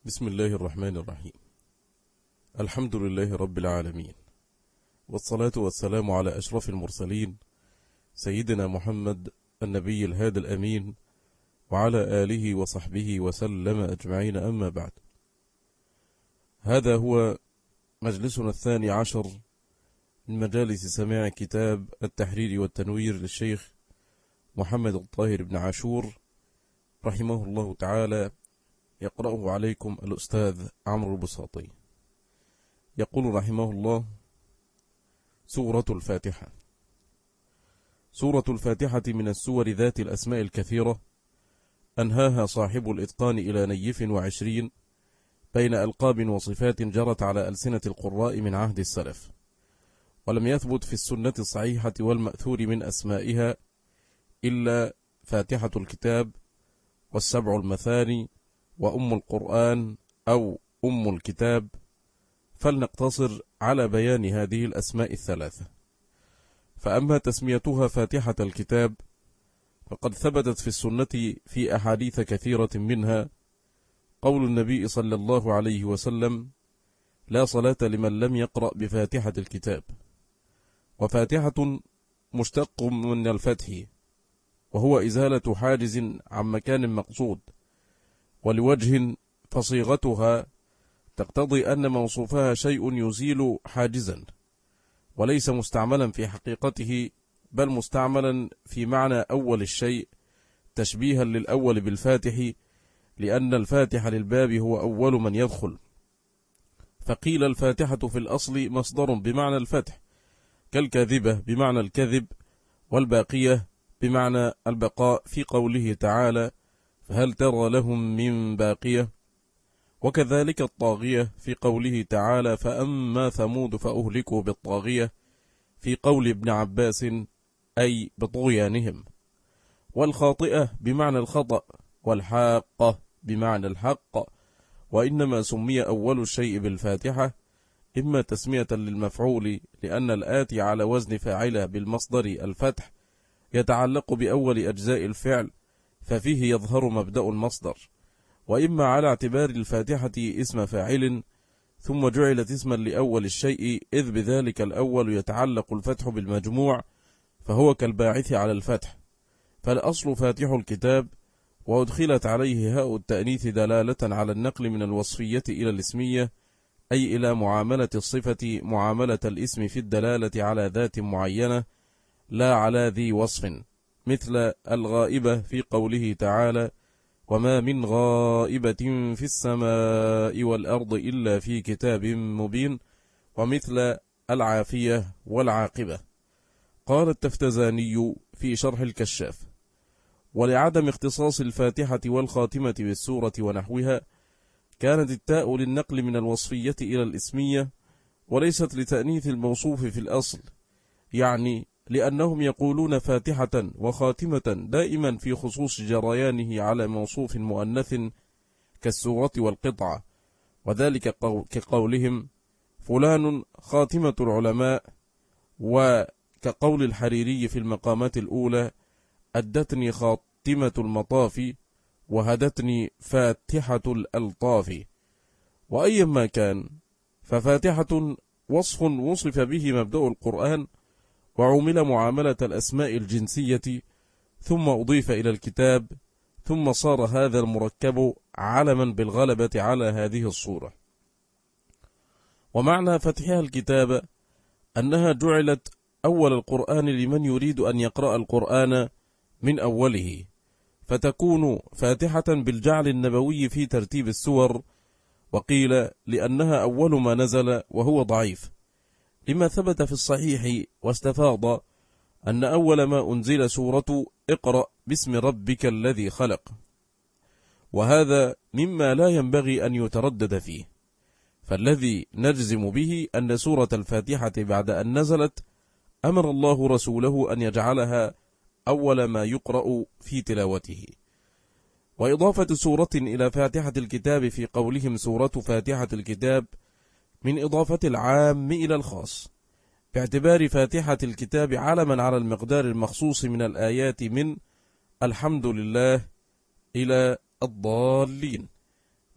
بسم الله الرحمن الرحيم. الحمد لله رب العالمين، والصلاة والسلام على أشرف المرسلين سيدنا محمد النبي الهادي الأمين، وعلى آله وصحبه وسلم أجمعين، أما بعد. هذا هو مجلسنا 12 من مجالس سماع كتاب التحرير والتنوير للشيخ محمد الطاهر بن عاشور رحمه الله تعالى، يقرأه عليكم الأستاذ عمرو البساطي. يقول رحمه الله: سورة الفاتحة. سورة الفاتحة من السور ذات الأسماء الكثيرة، أنهاها صاحب الإتقان إلى نيف 20 بين ألقاب وصفات جرت على ألسنة القراء من عهد السلف، ولم يثبت في السنة الصحيحة والمأثور من أسمائها إلا فاتحة الكتاب، والسبع المثاني، وأم القرآن أو أم الكتاب. فلنقتصر على بيان هذه الأسماء الثلاثة. فأما تسميتها فاتحة الكتاب فقد ثبتت في السنة في أحاديث كثيرة، منها قول النبي صلى الله عليه وسلم: لا صلاة لمن لم يقرأ بفاتحة الكتاب. وفاتحة مشتق من الفتح، وهو إزالة حاجز عن مكان مقصود، ولوجه فصيغتها تقتضي أن موصوفها شيء يزيل حاجزا، وليس مستعملا في حقيقته، بل مستعملا في معنى أول الشيء، تشبيها للأول بالفاتح، لأن الفاتح للباب هو أول من يدخل. فقيل الفاتحة في الأصل مصدر بمعنى الفتح، كالكاذبة بمعنى الكذب، والباقية بمعنى البقاء في قوله تعالى: فهل ترى لهم من باقية. وكذلك الطاغية في قوله تعالى: فأما ثمود فأهلكوا بالطاغية، في قول ابن عباس أي بطغيانهم. والخاطئة بمعنى الخطأ، والحاقة بمعنى الحق. وإنما سمي أول الشيء بالفاتحة إما تسمية للمفعول، لأن الآتي على وزن فاعله بالمصدر الفتح يتعلق بأول أجزاء الفعل، ففيه يظهر مبدأ المصدر، وإما على اعتبار الفاتحة اسم فاعل، ثم جعلت اسما لأول الشيء، إذ بذلك الأول يتعلق الفتح بالمجموع، فهو كالباعث على الفتح. فالأصل فاتح الكتاب، وأدخلت عليه هاء التأنيث دلالة على النقل من الوصفية إلى الاسمية، أي إلى معاملة الصفة معاملة الاسم في الدلالة على ذات معينة لا على ذي وصف، مثل الغائبة في قوله تعالى: وما من غائبة في السماء والأرض إلا في كتاب مبين، ومثل العافية والعاقبة. قال التفتزاني في شرح الكشاف: ولعدم اختصاص الفاتحة والخاتمة بالسورة ونحوها، كانت التاء للنقل من الوصفية إلى الاسمية، وليست لتأنيث الموصوف في الأصل، يعني لأنهم يقولون فاتحة وخاتمة دائما في خصوص جريانه على موصوف مؤنث كالسورة والقطعة، وذلك كقولهم فلان خاتمة العلماء، وكقول الحريري في المقامات الأولى: أدتني خاتمة المطاف، وهدتني فاتحة الألطاف. وأيما كان، ففاتحة وصف وصف به مبدأ القرآن، وعمل معاملة الأسماء الجنسية، ثم أضيف إلى الكتاب، ثم صار هذا المركب علما بالغلبة على هذه الصورة. ومعنى فتحها الكتاب أنها جعلت أول القرآن لمن يريد أن يقرأ القرآن من أوله، فتكون فاتحة بالجعل النبوي في ترتيب السور. وقيل لأنها أول ما نزل، وهو ضعيف، لما ثبت في الصحيح واستفاض أن أول ما أنزل سورة اقرأ باسم ربك الذي خلق، وهذا مما لا ينبغي أن يتردد فيه. فالذي نجزم به أن سورة الفاتحة بعد أن نزلت أمر الله رسوله أن يجعلها أول ما يقرأ في تلاوته. وإضافة سورة إلى فاتحة الكتاب في قولهم سورة فاتحة الكتاب من إضافة العام إلى الخاص، باعتبار فاتحة الكتاب علما على المقدار المخصوص من الآيات من الحمد لله إلى الضالين،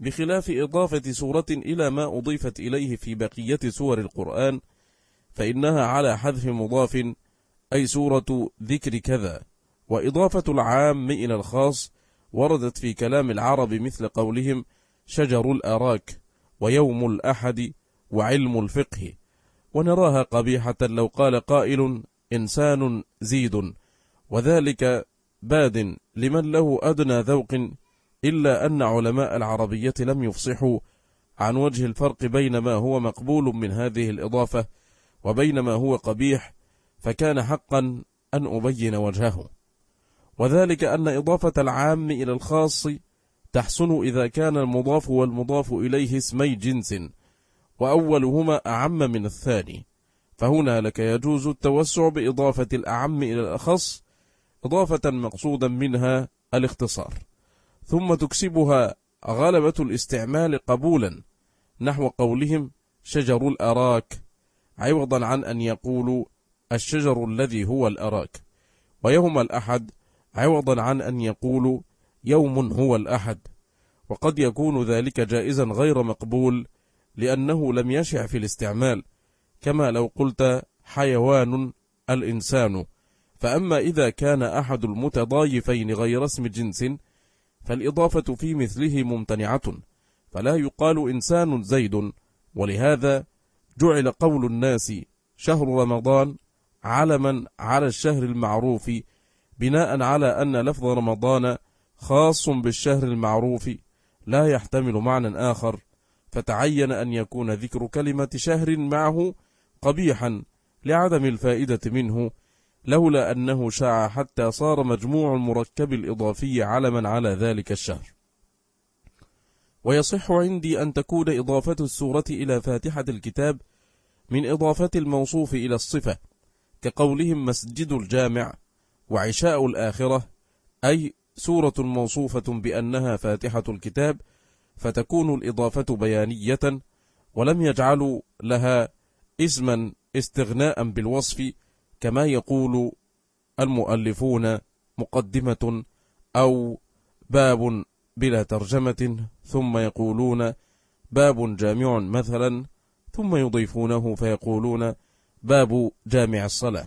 بخلاف إضافة سورة إلى ما أضيفت إليه في بقية سور القرآن، فإنها على حذف مضاف، أي سورة ذكر كذا. وإضافة العام إلى الخاص وردت في كلام العرب مثل قولهم شجر الأراك ويوم الأحد وعلم الفقه، ونراها قبيحة لو قال قائل إنسان زيد، وذلك باد لمن له أدنى ذوق، إلا أن علماء العربية لم يفصحوا عن وجه الفرق بين ما هو مقبول من هذه الإضافة وبين ما هو قبيح، فكان حقا أن أبين وجهه. وذلك أن إضافة العام إلى الخاص تحسن إذا كان المضاف والمضاف إليه اسمي جنس، وأولهما أعم من الثاني، فهنا لك يجوز التوسع بإضافة الأعم إلى الأخص إضافة مقصودا منها الاختصار، ثم تكسبها غلبة الاستعمال قبولا، نحو قولهم شجر الأراك، عوضا عن أن يقولوا الشجر الذي هو الأراك، ويوم الأحد عوضا عن أن يقولوا يوم هو الأحد. وقد يكون ذلك جائزا غير مقبول لأنه لم يشع في الاستعمال، كما لو قلت حيوان الإنسان. فأما إذا كان أحد المتضايفين غير اسم جنس فالإضافة في مثله ممتنعة، فلا يقال إنسان زيد. ولهذا جعل قول الناس شهر رمضان علما على الشهر المعروف، بناء على أن لفظ رمضان خاص بالشهر المعروف لا يحتمل معنى آخر، فتعين أن يكون ذكر كلمة شهر معه قبيحا لعدم الفائدة منه، لولا أنه شاع حتى صار مجموع المركب الإضافي علما على ذلك الشهر. ويصح عندي أن تكون إضافة السورة إلى فاتحة الكتاب من إضافة الموصوف إلى الصفة، كقولهم مسجد الجامع وعشاء الآخرة، أي سورة موصوفة بأنها فاتحة الكتاب، فتكون الإضافة بيانية، ولم يجعلوا لها اسما استغناء بالوصف، كما يقول المؤلفون مقدمة أو باب بلا ترجمة، ثم يقولون باب جامع مثلا، ثم يضيفونه فيقولون باب جامع الصلاة.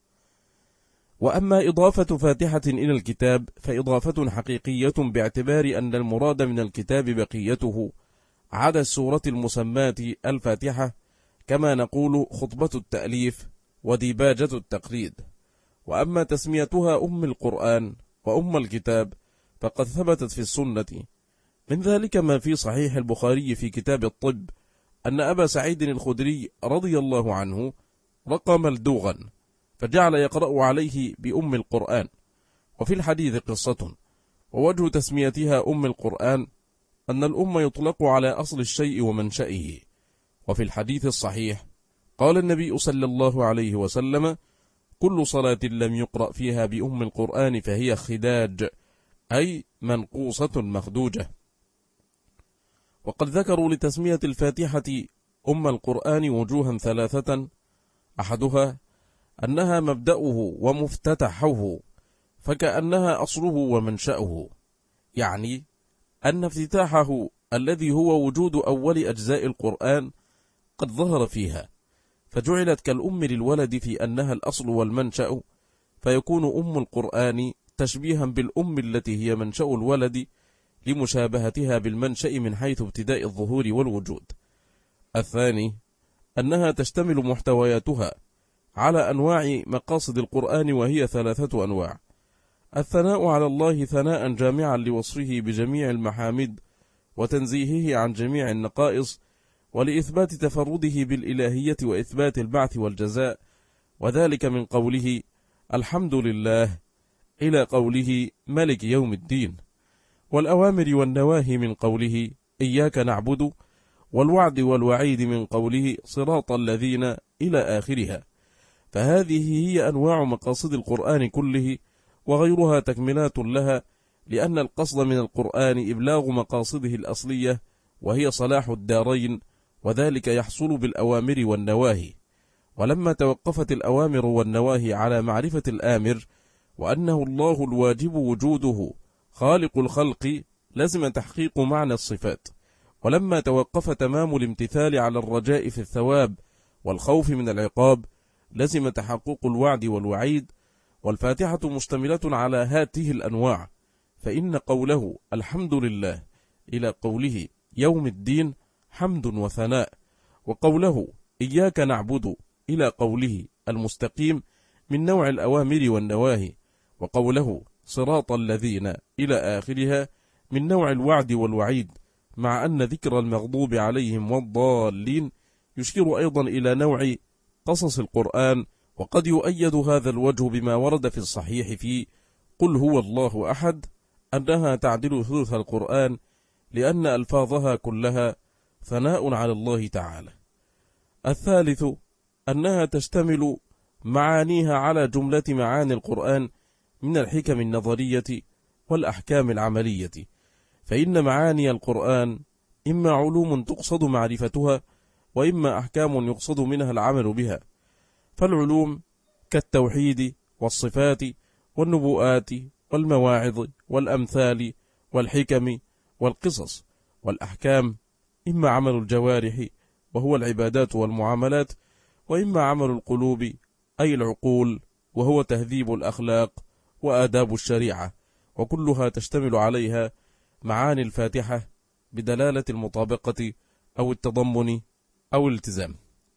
وأما إضافة فاتحة إلى الكتاب فإضافة حقيقية، باعتبار أن المراد من الكتاب بقيته عدا السورة المسماة الفاتحة، كما نقول خطبة التأليف وديباجة التقليد. وأما تسميتها أم القرآن وأم الكتاب فقد ثبتت في السنة، من ذلك ما في صحيح البخاري في كتاب الطب أن أبا سعيد الخدري رضي الله عنه رقى ملدوغا فجعل يقرأ عليه بأم القرآن. وفي الحديث قصة، ووجه تسميتها أم القرآن أن الأم يطلق على أصل الشيء ومنشأه. وفي الحديث الصحيح قال النبي صلى الله عليه وسلم كل صلاة لم يقرأ فيها بأم القرآن فهي خداج، أي منقوصة مخدوجة. وقد ذكروا لتسمية الفاتحة أم القرآن وجوها ثلاثة، أحدها أنها مبدأه ومفتتحه، فكأنها أصله ومنشأه، يعني أن افتتاحه الذي هو وجود أول أجزاء القرآن قد ظهر فيها، فجعلت كالأم للولد في أنها الأصل والمنشأ، فيكون أم القرآن تشبيها بالأم التي هي منشأ الولد لمشابهتها بالمنشأ من حيث ابتداء الظهور والوجود. الثاني أنها تشتمل محتوياتها على أنواع مقاصد القرآن، وهي ثلاثة أنواع: الثناء على الله ثناء جامعا لوصفه بجميع المحامد وتنزيهه عن جميع النقائص، ولإثبات تفرده بالإلهية وإثبات البعث والجزاء، وذلك من قوله الحمد لله إلى قوله ملك يوم الدين، والأوامر والنواهي من قوله إياك نعبد، والوعد والوعيد من قوله صراط الذين إلى آخرها. فهذه هي أنواع مقاصد القرآن كله، وغيرها تكملات لها، لأن القصد من القرآن إبلاغ مقاصده الأصلية وهي صلاح الدارين، وذلك يحصل بالأوامر والنواهي. ولما توقفت الأوامر والنواهي على معرفة الآمر وأنه الله الواجب وجوده خالق الخلق، لازم تحقيق معنى الصفات، ولما توقف تمام الامتثال على الرجاء في الثواب والخوف من العقاب لزم تحقق الوعد والوعيد. والفاتحة مشتملة على هاته الأنواع، فإن قوله الحمد لله إلى قوله يوم الدين حمد وثناء، وقوله إياك نعبد إلى قوله المستقيم من نوع الأوامر والنواهي، وقوله صراط الذين إلى آخرها من نوع الوعد والوعيد، مع أن ذكر المغضوب عليهم والضالين يشير أيضا إلى نوع قصص القرآن. وقد يؤيد هذا الوجه بما ورد في الصحيح في قل هو الله أحد أنها تعدل ثلث القرآن، لأن ألفاظها كلها ثناء على الله تعالى. الثالث أنها تشتمل معانيها على جملة معاني القرآن من الحكم النظرية والأحكام العملية، فإن معاني القرآن إما علوم تقصد معرفتها، وإما أحكام يقصد منها العمل بها. فالعلوم كالتوحيد والصفات والنبوءات والمواعظ والأمثال والحكم والقصص، والأحكام إما عمل الجوارح وهو العبادات والمعاملات، وإما عمل القلوب أي العقول وهو تهذيب الأخلاق وآداب الشريعة، وكلها تشتمل عليها معاني الفاتحة بدلالة المطابقة أو التضمن أو الالتزام.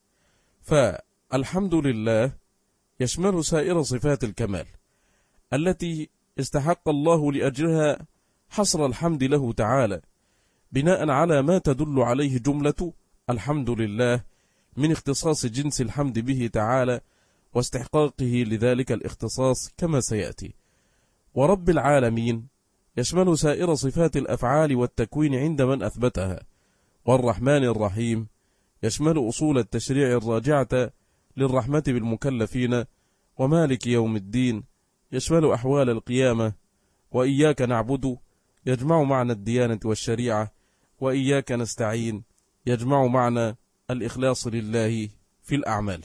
فالحمد لله يشمل سائر صفات الكمال التي استحق الله لأجلها حصر الحمد له تعالى، بناء على ما تدل عليه جملة الحمد لله من اختصاص جنس الحمد به تعالى واستحقاقه لذلك الاختصاص كما سيأتي. ورب العالمين يشمل سائر صفات الأفعال والتكوين عند من أثبتها. والرحمن الرحيم يشمل أصول التشريع الراجعة للرحمة بالمكلفين. ومالك يوم الدين يشمل أحوال القيامة. وإياك نعبد يجمع معنى الديانة والشريعة. وإياك نستعين يجمع معنى الإخلاص لله في الأعمال.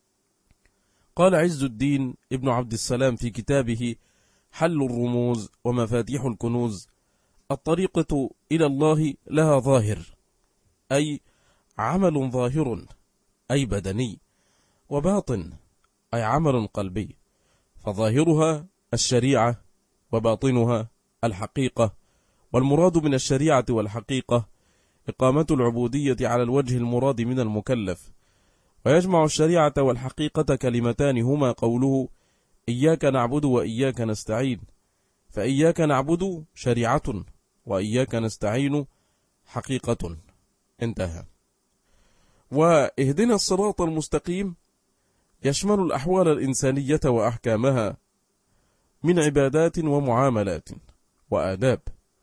قال عز الدين ابن عبد السلام في كتابه حل الرموز ومفاتيح الكنوز: الطريقة إلى الله لها ظاهر، أي عمل ظاهر أي بدني، وباطن أي عمل قلبي. فظاهرها الشريعة وباطنها الحقيقة. والمراد من الشريعة والحقيقة إقامة العبودية على الوجه المراد من المكلف. ويجمع الشريعة والحقيقة كلمتان هما قوله إياك نعبد وإياك نستعين، فإياك نعبد شريعة وإياك نستعين حقيقة. انتهى. واهدنا الصراط المستقيم يشمل الأحوال الإنسانية وأحكامها من عبادات ومعاملات وآداب.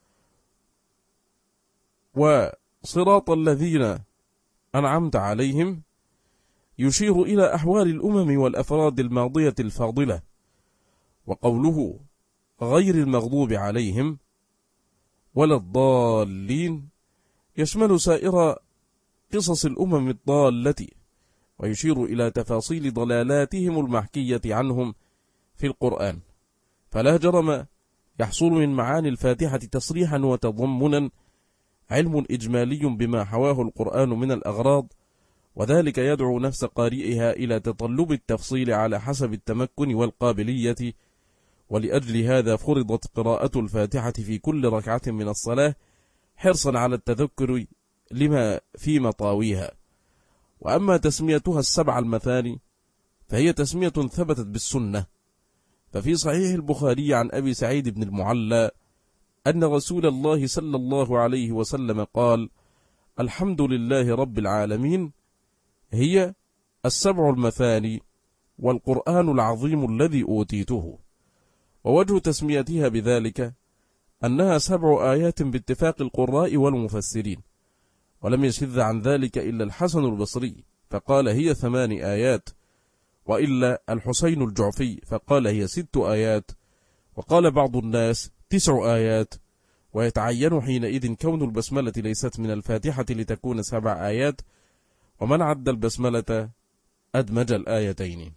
وصراط الذين أنعمت عليهم يشير إلى أحوال الأمم والأفراد الماضية الفاضلة. وقوله غير المغضوب عليهم ولا الضالين يشمل سائر قصص الأمم الضالة، ويشير إلى تفاصيل ضلالاتهم المحكية عنهم في القرآن. فلا جرم يحصل من معاني الفاتحة تصريحا وتضمنا علم إجمالي بما حواه القرآن من الأغراض، وذلك يدعو نفس قارئها إلى تطلب التفصيل على حسب التمكن والقابلية. ولأجل هذا فرضت قراءة الفاتحة في كل ركعة من الصلاة حرصا على التذكر لما في مطاويها. وأما تسميتها السبع المثاني فهي تسمية ثبتت بالسنة. ففي صحيح البخاري عن أبي سعيد بن المعلى أن رسول الله صلى الله عليه وسلم قال: الحمد لله رب العالمين هي السبع المثاني والقرآن العظيم الذي أوتيته. ووجه تسميتها بذلك أنها 7 آيات باتفاق القراء والمفسرين، ولم يشذ عن ذلك إلا الحسن البصري فقال هي 8 آيات، وإلا الحسين الجعفي فقال هي 6 آيات، وقال بعض الناس 9 آيات. ويتعين حينئذ كون البسملة ليست من الفاتحة لتكون 7 آيات، ومن عد البسملة أدمج الآيتين.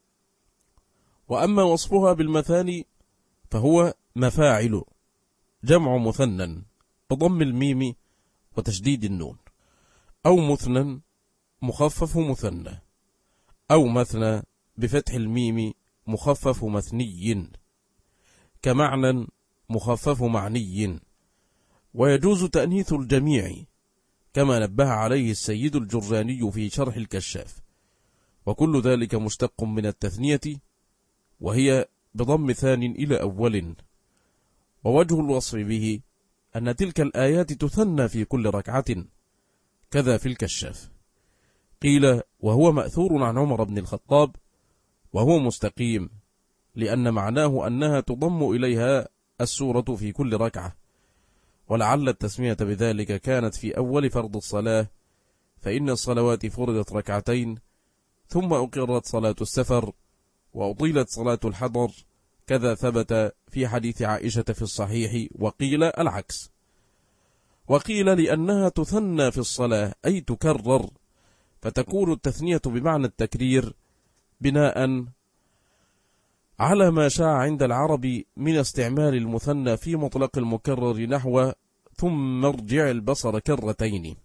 وأما وصفها بالمثاني فهو مفاعل، جمع مثنى بضم الميم وتشديد النون، أو مثنى مخفف مثنى، أو مثنى بفتح الميم مخفف مثني، كمعنى مخفف معني. ويجوز تأنيث الجميع كما نبه عليه السيد الجرجاني في شرح الكشاف، وكل ذلك مشتق من التثنية، وهي بضم ثان إلى أول. ووجه الوصف به أن تلك الآيات تثنى في كل ركعة، كذا في الكشاف. قيل وهو مأثور عن عمر بن الخطاب، وهو مستقيم، لأن معناه أنها تضم إليها السورة في كل ركعة، ولعل التسمية بذلك كانت في أول فرض الصلاة، فإن الصلوات فرضت ركعتين، ثم أقرت صلاة السفر، وأطيلت صلاة الحضر، كذا ثبت في حديث عائشة في الصحيح، وقيل العكس. وقيل لأنها تثنى في الصلاة أي تكرر، فتكون التثنية بمعنى التكرير، بناء على ما شاع عند العرب من استعمال المثنى في مطلق المكرر، نحو ثم ارجع البصر كرتين،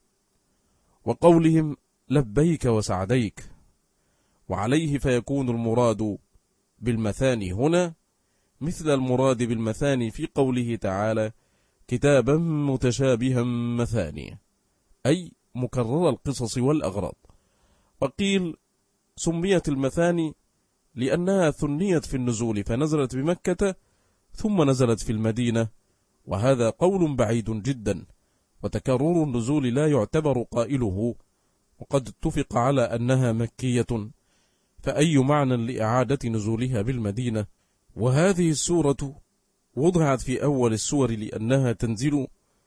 وقولهم لبيك وسعديك. وعليه فيكون المراد بالمثاني هنا مثل المراد بالمثاني في قوله تعالى كتابا متشابها مثاني، أي مكرر القصص والأغراض. وقيل سميت المثاني لأنها ثنيت في النزول، فنزلت بمكة ثم نزلت في المدينة، وهذا قول بعيد جدا، وتكرر النزول لا يعتبر قائله، وقد اتفق على أنها مكية، فأي معنى لإعادة نزولها بالمدينة؟ وهذه السورة وضعت في أول السور لأنها تنزل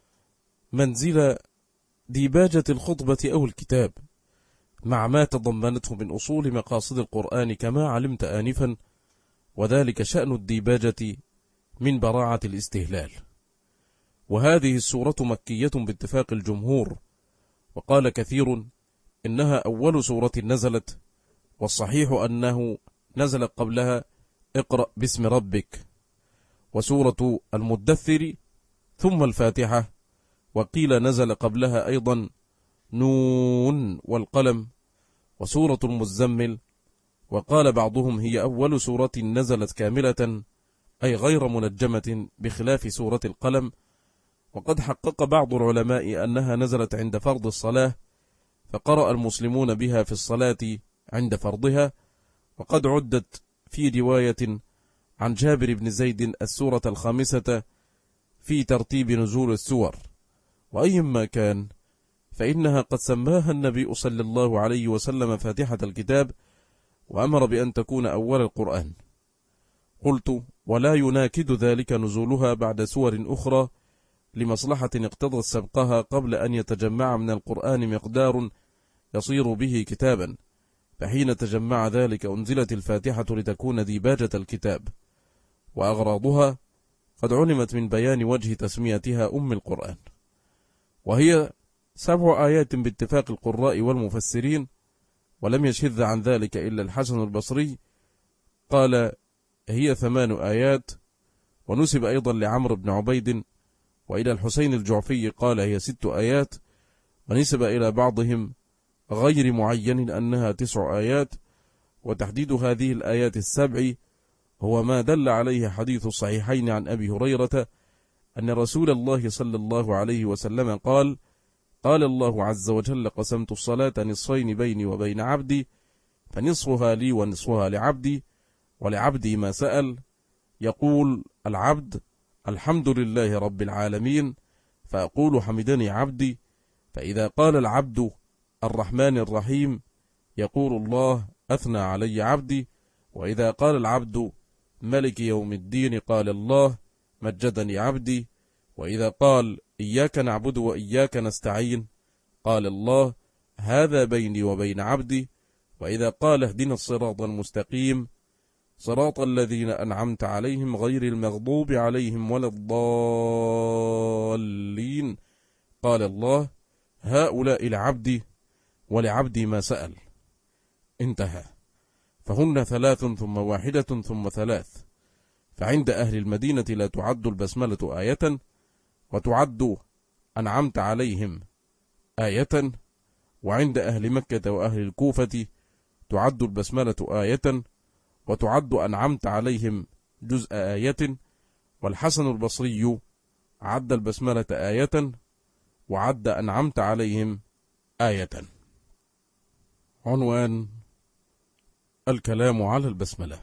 منزل ديباجة الخطبة أو الكتاب، مع ما تضمنته من أصول مقاصد القرآن كما علمت آنفا، وذلك شأن الديباجة من براعة الاستهلال. وهذه السورة مكية باتفاق الجمهور، وقال كثير إنها أول سورة نزلت، والصحيح أنه نزل قبلها اقرأ باسم ربك، وسورة المدثر، ثم الفاتحة. وقيل نزل قبلها أيضا نون والقلم، وسورة المزمل. وقال بعضهم هي أول سورة نزلت كاملة، أي غير منجمة، بخلاف سورة القلم. وقد حقق بعض العلماء أنها نزلت عند فرض الصلاة، فقرأ المسلمون بها في الصلاة عند فرضها. وقد عدت في رواية عن جابر بن زيد السورة الخامسة في ترتيب نزول السور. وأيما كان فإنها قد سماها النبي صلى الله عليه وسلم فاتحة الكتاب، وأمر بأن تكون أول القرآن. قلت ولا يناكد ذلك نزولها بعد سور أخرى لمصلحة اقتضت سبقها قبل أن يتجمع من القرآن مقدار يصير به كتابا، فحين تجمع ذلك أنزلت الفاتحة لتكون ديباجة الكتاب، وأغراضها قد علمت من بيان وجه تسميتها أم القرآن. وهي 7 آيات باتفاق القراء والمفسرين، ولم يشذ عن ذلك إلا الحسن البصري، قال هي 8 آيات. ونسب أيضا لعمرو بن عبيد، وإلى الحسين الجعفي قال هي 6 آيات، ونسب إلى بعضهم غير معين أنها 9 آيات. وتحديد هذه الآيات 7 هو ما دل عليه حديث الصحيحين عن أبي هريرة أن رسول الله صلى الله عليه وسلم قال الله عز وجل قسمت الصلاة نصفين بيني وبين عبدي، فنصفها لي ونصفها لعبدي، ولعبدي ما سأل. يقول العبد الحمد لله رب العالمين، فأقول حمدني عبدي. فإذا قال العبد الرحمن الرحيم يقول الله أثنى علي عبدي. وإذا قال العبد ملك يوم الدين قال الله مجدني عبدي. وإذا قال إياك نعبد وإياك نستعين قال الله هذا بيني وبين عبدي. وإذا قال اهدنا الصراط المستقيم صراط الذين أنعمت عليهم غير المغضوب عليهم ولا الضالين قال الله هؤلاء لعبدي ولعبدي ما سأل. انتهى. فهن 3 ثم 1 ثم 3. فعند أهل المدينة لا تعد البسملة آية، وتعد أنعمت عليهم آية، وعند أهل مكة وأهل الكوفة تعد البسملة آية، وتعد أنعمت عليهم جزء آية. والحسن البصري عد البسملة آية، وعد أنعمت عليهم آية. عنوان: الكلام على البسملة.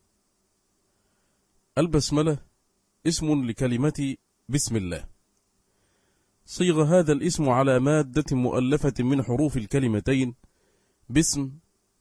البسملة اسم لكلمة بسم الله. صيغ هذا الاسم على مادة مؤلفة من حروف الكلمتين بسم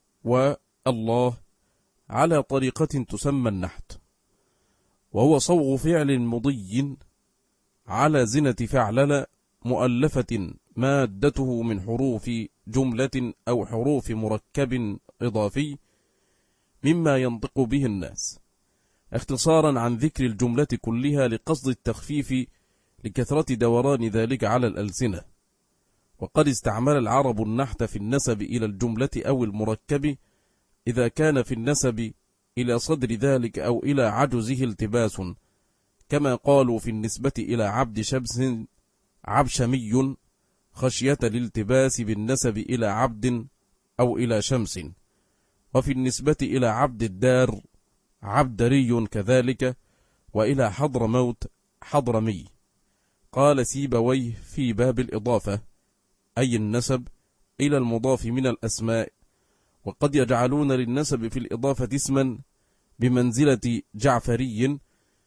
والله على طريقة تسمى النحت، وهو صوغ فعل مضي على زنة فعلل مؤلفة مادته من حروف جملة أو حروف مركب إضافي مما ينطق به الناس، اختصارا عن ذكر الجملة كلها لقصد التخفيف لكثرة دوران ذلك على الألسنة. وقد استعمل العرب النحت في النسب إلى الجملة أو المركب إذا كان في النسب إلى صدر ذلك أو إلى عجزه التباس، كما قالوا في النسبة إلى عبد شمس عبشمي خشية الالتباس بالنسب إلى عبد أو إلى شمس، وفي النسبة إلى عبد الدار عبدري كذلك، وإلى حضرموت حضرمي. قال سيبويه في باب الإضافة أي النسب إلى المضاف من الأسماء، وقد يجعلون للنسب في الإضافة اسما بمنزلة جعفري،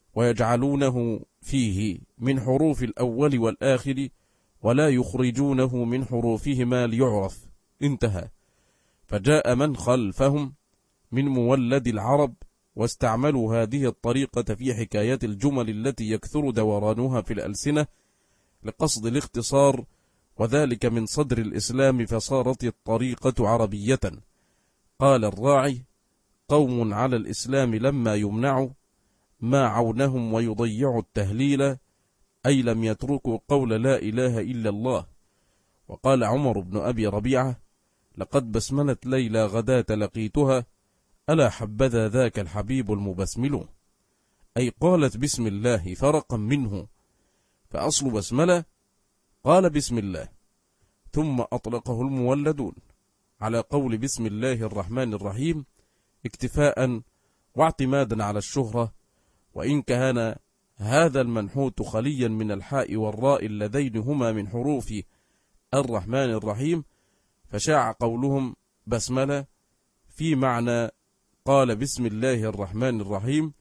ويجعلونه فيه من حروف الأول والآخر، ولا يخرجونه من حروفهما ليعرف. انتهى. فجاء من خلفهم من مولد العرب واستعملوا هذه الطريقة في حكاية الجمل التي يكثر دورانها في الألسنة لقصد الاختصار، وذلك من صدر الإسلام، فصارت الطريقة عربية. قال الراعي: قوم على الإسلام لما يمنعوا ما عونهم ويضيعوا التهليل، أي لم يتركوا قول لا إله إلا الله. وقال عمر بن أبي ربيعة: لقد بسملت ليلى غداة لقيتها، ألا حبذا ذاك الحبيب المبسمل، أي قالت بسم الله فرقا منه. فأصل بسملة قال بسم الله، ثم أطلقه المولدون على قول بسم الله الرحمن الرحيم اكتفاء واعتمادا على الشهرة، وإن كان هذا المنحوت خليا من الحاء والراء اللذين هما من حروف الرحمن الرحيم، فشاع قولهم بسملة في معنى قال بسم الله الرحمن الرحيم.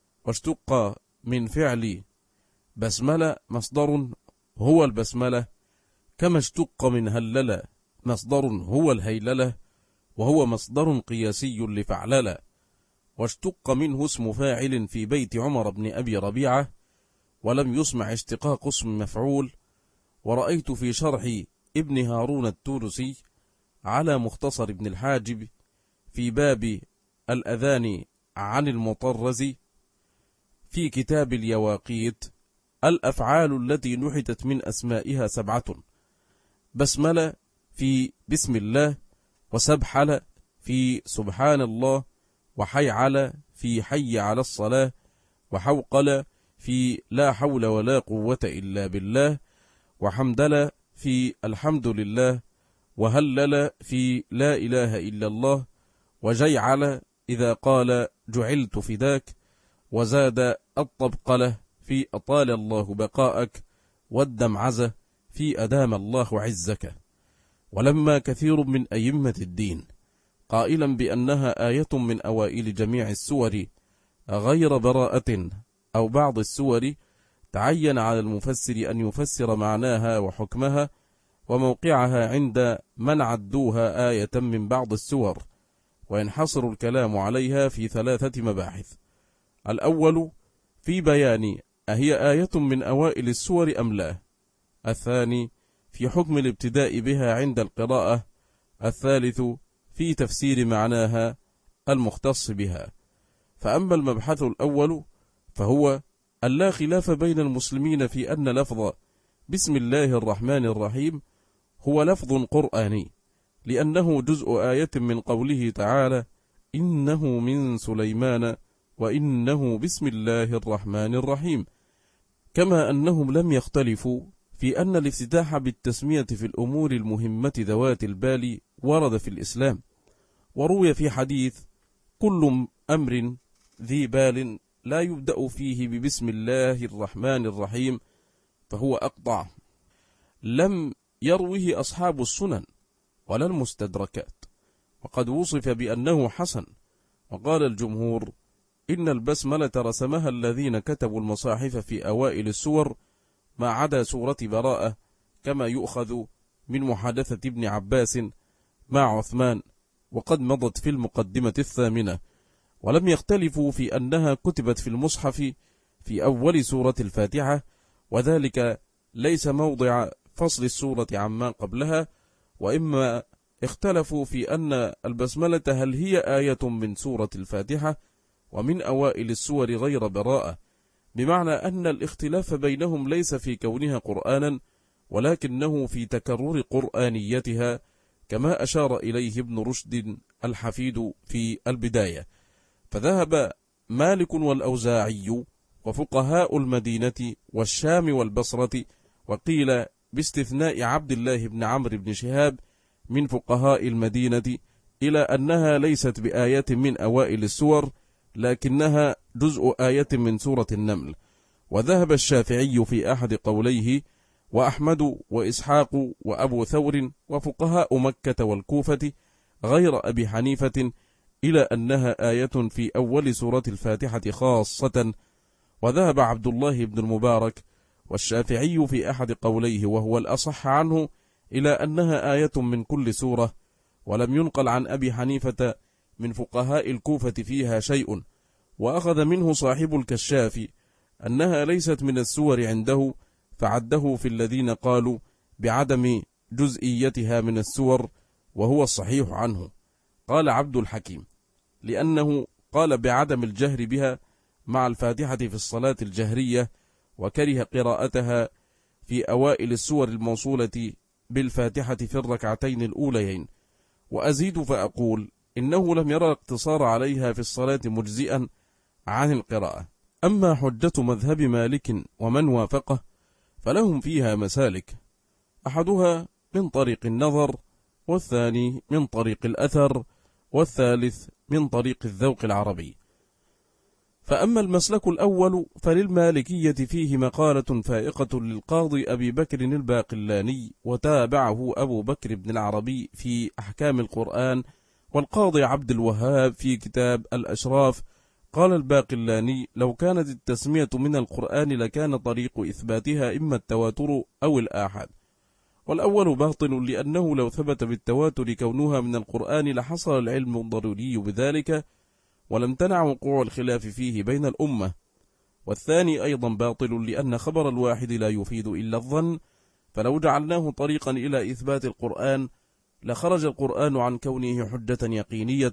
واشتق من فعل بسملة مصدر هو البسملة، كما اشتق من هلل مصدر هو الهيللة، وهو مصدر قياسي لفعلل. واشتق منه اسم فاعل في بيت عمر بن أبي ربيعة، ولم يسمع اشتقاق اسم مفعول. ورأيت في شرح ابن هارون التونسي على مختصر ابن الحاجب في باب الأذان عن المطرز في كتاب اليواقيت الأفعال التي نحتت من أسمائها 7: بسملة في بسم الله، وسبحل في سبحان الله، وحيعل في حي على الصلاة، وحوقل في لا حول ولا قوة إلا بالله، وحمدل في الحمد لله، وهلل في لا إله إلا الله، وجيعل إذا قال جعلت فداك، وزاد الطبقلة في أطال الله بقاءك، والدمعزة في أدام الله عزك. ولما كثير من أئمة الدين قائلا بأنها آية من أوائل جميع السور غير براءة أو بعض السور، تعين على المفسر أن يفسر معناها وحكمها وموقعها عند من عدوها آية من بعض السور، وينحصر الكلام عليها في 3 مباحث: الأول في بيان أهي آية من أوائل السور أم لا، الثاني في حكم الابتداء بها عند القراءة، الثالث في تفسير معناها المختص بها. فأما المبحث الأول فهو أن لا خلاف بين المسلمين في أن لفظ بسم الله الرحمن الرحيم هو لفظ قرآني، لأنه جزء آية من قوله تعالى: إنه من سليمان وإنه بسم الله الرحمن الرحيم. كما أنهم لم يختلفوا في أن الافتتاح بالتسمية في الأمور المهمة ذوات البال ورد في الإسلام، وروي في حديث: كل أمر ذي بال لا يبدأ فيه ببسم الله الرحمن الرحيم فهو أقطع. لم يروه أصحاب السنن ولا المستدركات، وقد وصف بأنه حسن. وقال الجمهور: إن البسملة رسمها الذين كتبوا المصاحف في أوائل السور ما عدا سورة براءة، كما يؤخذ من محادثة ابن عباس مع عثمان، وقد مضت في المقدمة الثامنة. ولم يختلفوا في أنها كتبت في المصحف في أول سورة الفاتحة، وذلك ليس موضع فصل السورة عما قبلها. وإما اختلفوا في أن البسملة هل هي آية من سورة الفاتحة ومن أوائل السور غير براءة، بمعنى أن الاختلاف بينهم ليس في كونها قرآنا، ولكنه في تكرر قرآنيتها، كما أشار إليه ابن رشد الحفيد في البداية. فذهب مالك والأوزاعي وفقهاء المدينة والشام والبصرة، وقيل باستثناء عبد الله بن عمرو بن شهاب من فقهاء المدينة، إلى أنها ليست بآية من أوائل السور، لكنها جزء آية من سورة النمل. وذهب الشافعي في أحد قوليه، وأحمد وإسحاق وأبو ثور وفقهاء مكة والكوفة غير أبي حنيفة إلى أنها آية في أول سورة الفاتحة خاصة. وذهب عبد الله بن المبارك والشافعي في أحد قوليه وهو الأصح عنه إلى أنها آية من كل سورة، ولم ينقل عن أبي حنيفة من فقهاء الكوفة فيها شيء. وأخذ منه صاحب الكشاف أنها ليست من السور عنده، فعده في الذين قالوا بعدم جزئيتها من السور، وهو الصحيح عنه. قال عبد الحكيم: لأنه قال بعدم الجهر بها مع الفاتحة في الصلاة الجهرية، وكره قراءتها في أوائل السور الموصولة بالفاتحة في الركعتين الأوليين. وأزيد فأقول إنه لم يرى الاقتصار عليها في الصلاة مجزئا عن القراءة. أما حجة مذهب مالك ومن وافقه فلهم فيها مسالك، أحدها من طريق النظر، والثاني من طريق الأثر، والثالث من طريق الذوق العربي. فأما المسلك الأول فللمالكية فيه مقالة فائقة للقاضي أبي بكر الباقلاني، وتابعه أبو بكر بن العربي في أحكام القرآن، والقاضي عبد الوهاب في كتاب الأشراف. قال الباقلاني: لو كانت التسمية من القرآن لكان طريق إثباتها إما التواتر أو الآحاد، والأول باطل، لأنه لو ثبت بالتواتر كونها من القرآن لحصل العلم الضروري بذلك، ولم تنع وقوع الخلاف فيه بين الأمة. والثاني أيضا باطل، لأن خبر الواحد لا يفيد إلا الظن، فلو جعلناه طريقا إلى إثبات القرآن لخرج القرآن عن كونه حجة يقينية،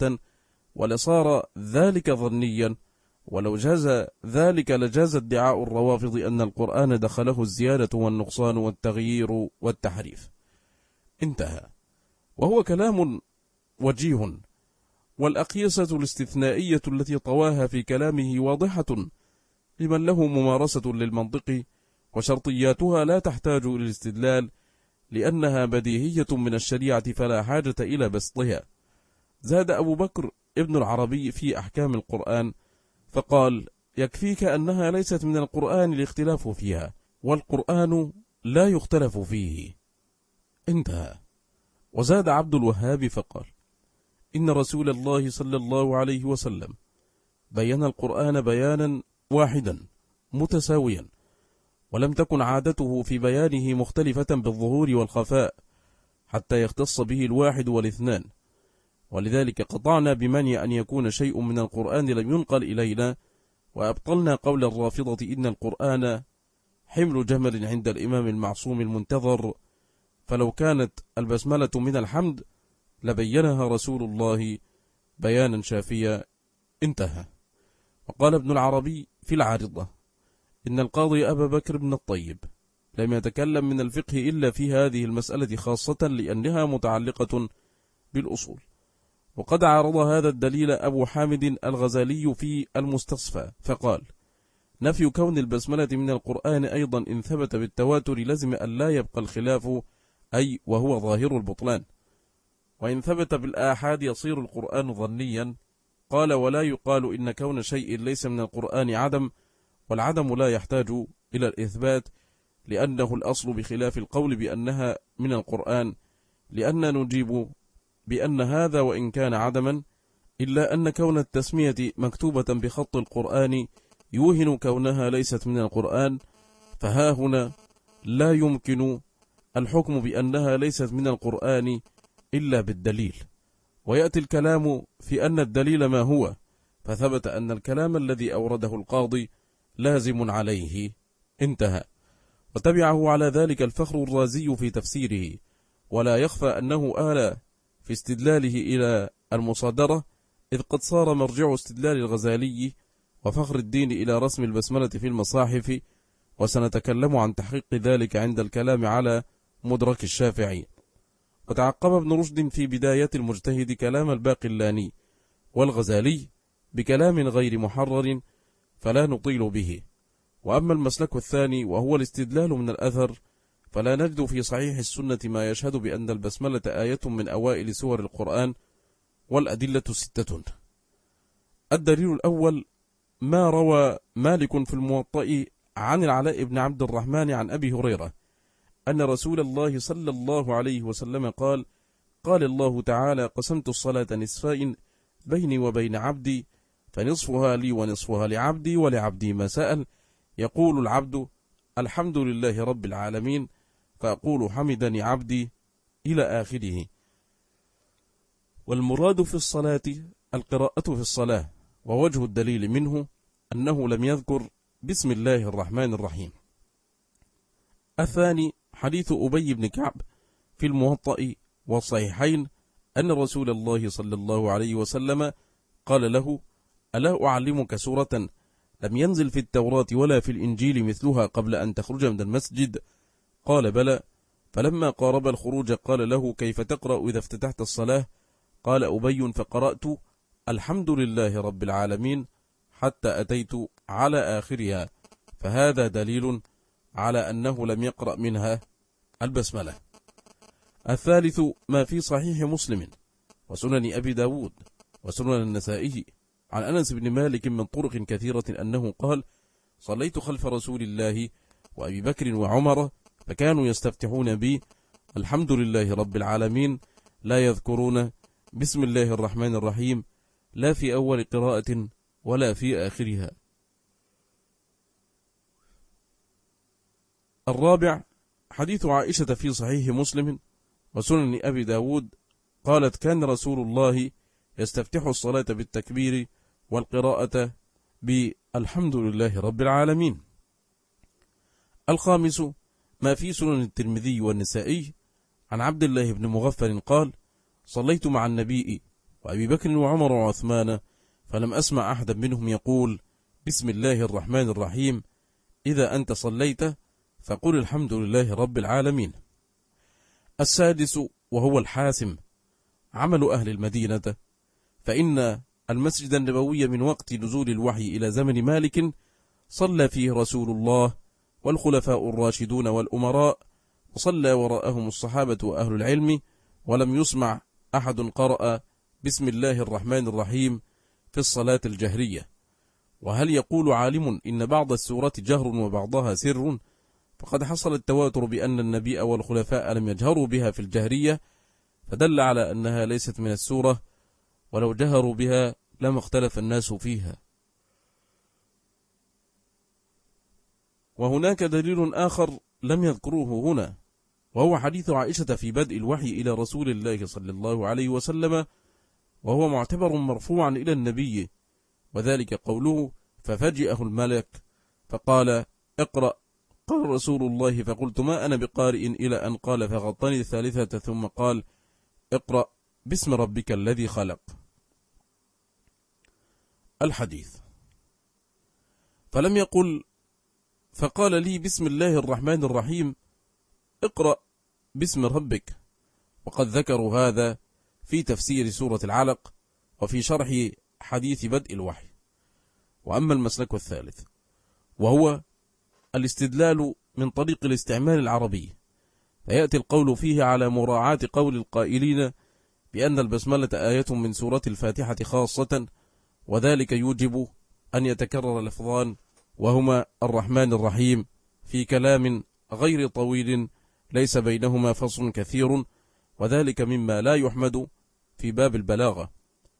ولصار ذلك ظنيا. ولو جاز ذلك لجاز ادعاء الروافض أن القرآن دخله الزيادة والنقصان والتغيير والتحريف. انتهى. وهو كلام وجيه، والأقيسة الاستثنائية التي طواها في كلامه واضحة لمن له ممارسة للمنطق، وشرطياتها لا تحتاج إلى الاستدلال، لأنها بديهية من الشريعة فلا حاجة إلى بسطها. زاد أبو بكر ابن العربي في أحكام القرآن فقال: يكفيك أنها ليست من القرآن الاختلاف فيها، والقرآن لا يختلف فيه. انتهى. وزاد عبد الوهاب فقال: إن رسول الله صلى الله عليه وسلم بين القرآن بيانا واحدا متساويا، ولم تكن عادته في بيانه مختلفة بالظهور والخفاء حتى يختص به الواحد والاثنان، ولذلك قطعنا بمنع أن يكون شيء من القرآن لم ينقل إلينا، وأبطلنا قول الرافضة إن القرآن حمل جمل عند الإمام المعصوم المنتظر، فلو كانت البسملة من الحمد لبينها رسول الله بيانا شافيا. انتهى. وقال ابن العربي في العارضة: إن القاضي أبا بكر بن الطيب لم يتكلم من الفقه إلا في هذه المسألة خاصة، لأنها متعلقة بالأصول. وقد عارض هذا الدليل أبو حامد الغزالي في المستصفى فقال: نفي كون البسملة من القرآن أيضا إن ثبت بالتواتر لزم أن لا يبقى الخلاف، أي وهو ظاهر البطلان. وإن ثبت بالآحاد يصير القرآن ظنيا. قال: ولا يقال إن كون شيء ليس من القرآن عدم، والعدم لا يحتاج إلى الإثبات، لأنه الأصل، بخلاف القول بأنها من القرآن، لأن نجيب بأن هذا وإن كان عدما، إلا أن كون التسمية مكتوبة بخط القرآن يوهن كونها ليست من القرآن، فها هنا لا يمكن الحكم بأنها ليست من القرآن إلا بالدليل. ويأتي الكلام في أن الدليل ما هو، فثبت أن الكلام الذي أورده القاضي لازم عليه، انتهى. وتبعه على ذلك الفخر الرازي في تفسيره. ولا يخفى أنه آل في استدلاله إلى المصادرة، إذ قد صار مرجع استدلال الغزالي وفخر الدين إلى رسم البسملة في المصاحف، وسنتكلم عن تحقيق ذلك عند الكلام على مدرك الشافعي. وتعقب ابن رشد في بداية المجتهد كلام الباقلاني والغزالي بكلام غير محرر، فلا نطيل به. وأما المسلك الثاني وهو الاستدلال من الأثر، فلا نجد في صحيح السنة ما يشهد بأن البسملة آية من أوائل سور القرآن، والأدلة 6. الدليل الأول ما روى مالك في الموطأ عن العلاء بن عبد الرحمن عن أبي هريرة أن رسول الله صلى الله عليه وسلم قال: قال الله تعالى: قسمت الصلاة نصفين بيني وبين عبدي، فنصفها لي ونصفها لعبدي، ولعبدي ما سأل. يقول العبد: الحمد لله رب العالمين، فأقول: حمدني عبدي، إلى آخره. والمراد في الصلاة القراءة في الصلاة، ووجه الدليل منه أنه لم يذكر بسم الله الرحمن الرحيم. الثاني حديث أبي بن كعب في الموطأ والصحيحين أن رسول الله صلى الله عليه وسلم قال له: ألا أعلمك سورة لم ينزل في التوراة ولا في الإنجيل مثلها قبل أن تخرج من المسجد؟ قال: بلى. فلما قارب الخروج قال له: كيف تقرأ إذا افتتحت الصلاة؟ قال أبي: فقرأت الحمد لله رب العالمين حتى أتيت على آخرها. فهذا دليل على أنه لم يقرأ منها البسملة. الثالث ما في صحيح مسلم وسنن أبي داود وسنن النسائي عن أنس بن مالك من طرق كثيرة أنه قال: صليت خلف رسول الله وأبي بكر وعمر، فكانوا يستفتحون بي: الحمد لله رب العالمين، لا يذكرون بسم الله الرحمن الرحيم لا في أول قراءة ولا في آخرها. الرابع حديث عائشة في صحيح مسلم وسنن أبي داود قالت: كان رسول الله يستفتح الصلاة بالتكبير والقراءة بالحمد لله رب العالمين. الخامس ما في سنن الترمذي والنسائي عن عبد الله بن مغفل قال: صليت مع النبي وأبي بكر وعمر وعثمان، فلم أسمع أحدا منهم يقول بسم الله الرحمن الرحيم. إذا أنت صليت فقل الحمد لله رب العالمين. السادس وهو الحاسم عمل أهل المدينة، فإن المسجد النبوي من وقت نزول الوحي إلى زمن مالك صلى فيه رسول الله والخلفاء الراشدون والأمراء، وصلى وراءهم الصحابة وأهل العلم، ولم يسمع أحد قرأ بسم الله الرحمن الرحيم في الصلاة الجهرية. وهل يقول عالم إن بعض السورة جهر وبعضها سر؟ فقد حصل التواتر بأن النبي والخلفاء لم يجهروا بها في الجهرية، فدل على أنها ليست من السورة، ولو جهروا بها لما اختلف الناس فيها. وهناك دليل آخر لم يذكروه هنا، وهو حديث عائشة في بدء الوحي إلى رسول الله صلى الله عليه وسلم، وهو معتبر مرفوعا إلى النبي، وذلك قوله: ففجئه الملك فقال: اقرأ. قال رسول الله: فقلت: ما أنا بقارئ، إلى أن قال: فغطني الثالثة ثم قال: اقرأ باسم ربك الذي خلق. الحديث: فلم يقل فقال لي بسم الله الرحمن الرحيم، اقرأ باسم ربك. وقد ذكروا هذا في تفسير سورة العلق وفي شرح حديث بدء الوحي. وأما المسلك الثالث وهو الاستدلال من طريق الاستعمال العربي، فيأتي القول فيه على مراعاة قول القائلين بأن البسملة آية من سورة الفاتحة خاصة، وذلك يوجب أن يتكرر لفظان وهما الرحمن الرحيم في كلام غير طويل ليس بينهما فصل كثير، وذلك مما لا يحمد في باب البلاغة.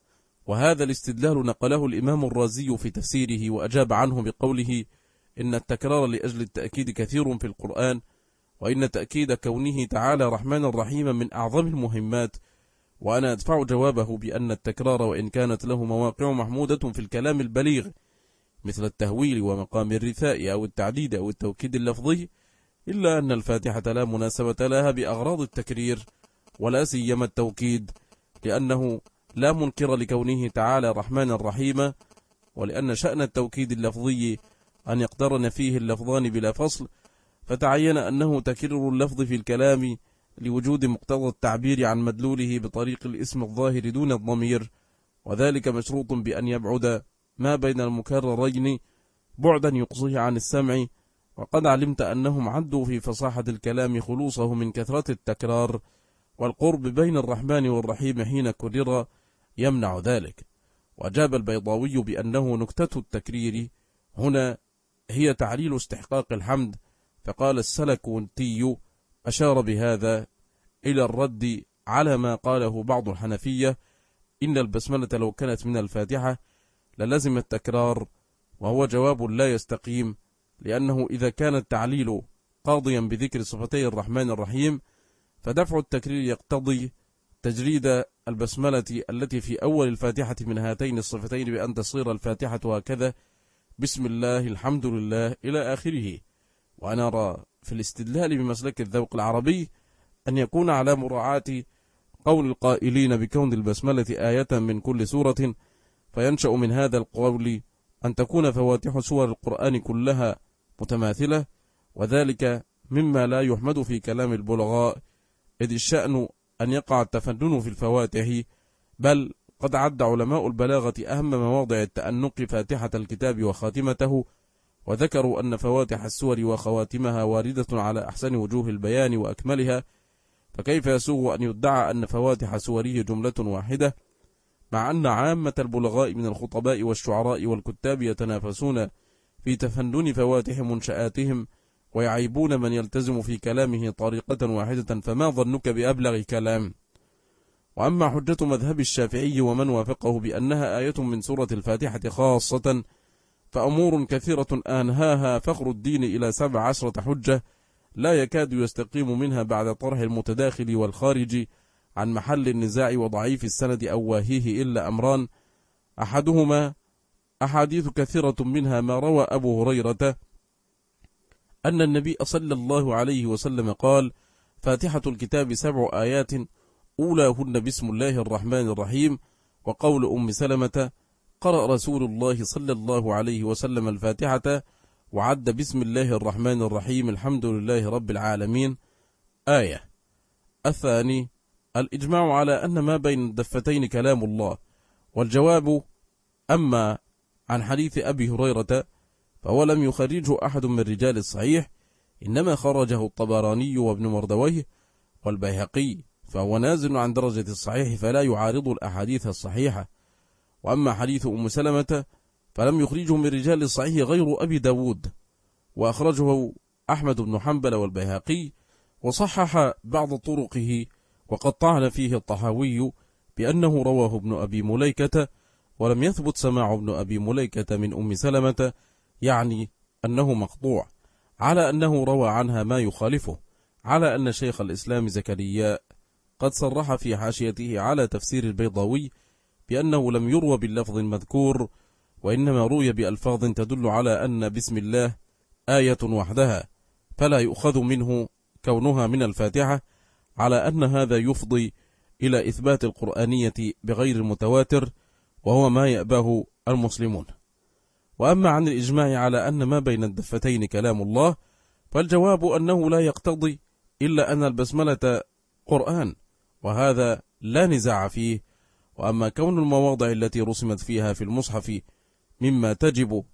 وهذا الاستدلال نقله الإمام الرازي في تفسيره، وأجاب عنه بقوله إن التكرار لأجل التأكيد كثير في القرآن، وإن تأكيد كونه تعالى رحمن الرحيم من أعظم المهمات. وأنا أدفع جوابه بأن التكرار وإن كانت له مواقع محمودة في الكلام البليغ مثل التهويل ومقام الرثاء أو التعديد أو التوكيد اللفظي، إلا أن الفاتحة لا مناسبة لها بأغراض التكرير ولا سيما التوكيد، لأنه لا منكر لكونه تعالى رحمن الرحيم، ولأن شأن التوكيد اللفظي أن يقترن فيه اللفظان بلا فصل، فتعين أنه تكرر اللفظ في الكلام لوجود مقتضى التعبير عن مدلوله بطريق الاسم الظاهر دون الضمير، وذلك مشروط بأن يبعد ما بين المكررين بعدا يقصيه عن السمع. وقد علمت أنهم عدوا في فصاحة الكلام خلوصه من كثرة التكرار، والقرب بين الرحمن والرحيم حين كرر يمنع ذلك. وأجاب البيضاوي بأنه نكتة التكرير هنا هي تعليل استحقاق الحمد، فقال السلكونتي أشار بهذا إلى الرد على ما قاله بعض الحنفية إن البسملة لو كانت من الفاتحة للزم التكرار، وهو جواب لا يستقيم، لأنه إذا كان التعليل قاضيا بذكر صفتي الرحمن الرحيم فدفع التكرير يقتضي تجريد البسملة التي في أول الفاتحة من هاتين الصفتين بأن تصير الفاتحة هكذا بسم الله الحمد لله إلى آخره. وأنا أرى في الاستدلال بمسلك الذوق العربي أن يكون على مراعاة قول القائلين بكون البسملة آية من كل سورة، فينشأ من هذا القول أن تكون فواتح سور القرآن كلها متماثلة، وذلك مما لا يحمد في كلام البلغاء، إذ الشأن أن يقع التفنن في الفواتح، بل قد عد علماء البلاغة أهم مواضع التأنق فاتحة الكتاب وخاتمته، وذكروا أن فواتح السور وخواتمها واردة على أحسن وجوه البيان وأكملها، فكيف يسوغ أن يدعى أن فواتح سوره جملة واحدة، مع أن عامة البلغاء من الخطباء والشعراء والكتاب يتنافسون في تفنن فواتح منشآتهم ويعيبون من يلتزم في كلامه طريقة واحدة، فما ظنك بأبلغ كلام؟ وأما حجة مذهب الشافعي ومن وافقه بأنها آية من سورة الفاتحة خاصة فأمور كثيرة أنهاها فخر الدين إلى 17 حجة لا يكاد يستقيم منها بعد طرح المتداخل والخارج عن محل النزاع وضعيف السند أو واهيه إلا أمران، أحدهما أحاديث كثيرة منها ما روى أبو هريرة أن النبي صلى الله عليه وسلم قال: فاتحة الكتاب 7 آيات أولاهن بسم الله الرحمن الرحيم. وقول أم سلمة: قرأ رسول الله صلى الله عليه وسلم الفاتحة وعد بسم الله الرحمن الرحيم الحمد لله رب العالمين آية. الثاني الإجماع على أن ما بين الدفتين كلام الله. والجواب: أما عن حديث أبي هريرة فهو لم يخرجه أحد من رجال الصحيح، إنما خرجه الطبراني وابن مردويه والبيهقي، فهو نازل عن درجة الصحيح فلا يعارض الأحاديث الصحيحة. وأما حديث أم سلمة فلم يخرجه من رجال الصحيح غير أبي داود، وأخرجه أحمد بن حنبل والبيهقي، وصحح بعض طرقه، وقد طعن فيه الطحاوي بأنه رواه ابن أبي مليكة، ولم يثبت سماع ابن أبي مليكة من أم سلمة، يعني أنه مقطوع، على أنه روى عنها ما يخالفه، على أن شيخ الإسلام زكريا قد صرح في حاشيته على تفسير البيضاوي بأنه لم يروى باللفظ المذكور، وإنما روي بألفاظ تدل على أن بسم الله آية وحدها، فلا يؤخذ منه كونها من الفاتحة، على أن هذا يفضي إلى إثبات القرآنية بغير المتواتر، وهو ما يأباه المسلمون. وأما عن الإجماع على أن ما بين الدفتين كلام الله، فالجواب أنه لا يقتضي إلا أن البسملة قرآن، وهذا لا نزاع فيه. وأما كون المواضع التي رسمت فيها في المصحف مما تجب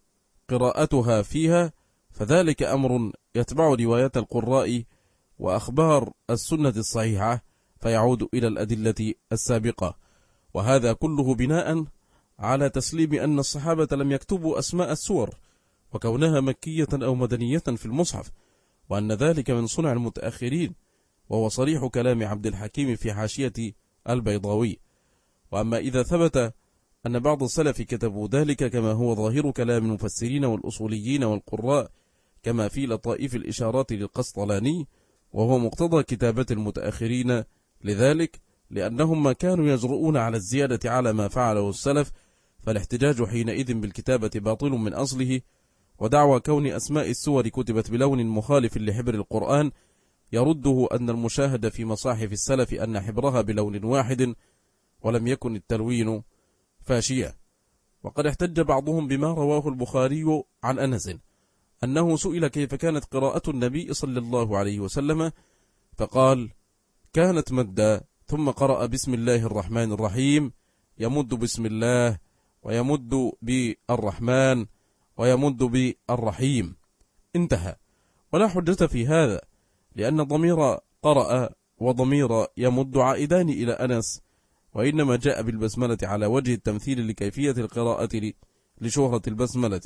قراءتها فيها فذلك أمر يتبع روايات القراء وأخبار السنة الصحيحة، فيعود إلى الأدلة السابقة، وهذا كله بناء على تسليم أن الصحابة لم يكتبوا أسماء السور وكونها مكية أو مدنية في المصحف، وأن ذلك من صنع المتأخرين، وهو صريح كلام عبد الحكيم في حاشية البيضاوي. وأما إذا ثبت أن بعض السلف كتبوا ذلك كما هو ظاهر كلام المفسرين والأصوليين والقراء، كما في لطائف الإشارات للقسطلاني، وهو مقتضى كتابة المتأخرين لذلك، لأنهم ما كانوا يجرؤون على الزيادة على ما فعله السلف، فالاحتجاج حينئذ بالكتابة باطل من أصله. ودعوى كون أسماء السور كتبت بلون مخالف لحبر القرآن يرده أن المشاهد في مصاحف السلف أن حبرها بلون واحد، ولم يكن التلوين فاشية. وقد احتج بعضهم بما رواه البخاري عن أنس أنه سئل كيف كانت قراءة النبي صلى الله عليه وسلم، فقال: كانت مدا، ثم قرأ بسم الله الرحمن الرحيم، يمد بسم الله، ويمد بالرحمن، ويمد بالرحيم، انتهى. ولا حجة في هذا، لأن ضمير قرأ وضمير يمد عائدان إلى أنس، وإنما جاء بالبسملة على وجه التمثيل لكيفية القراءة لشهرة البسملة.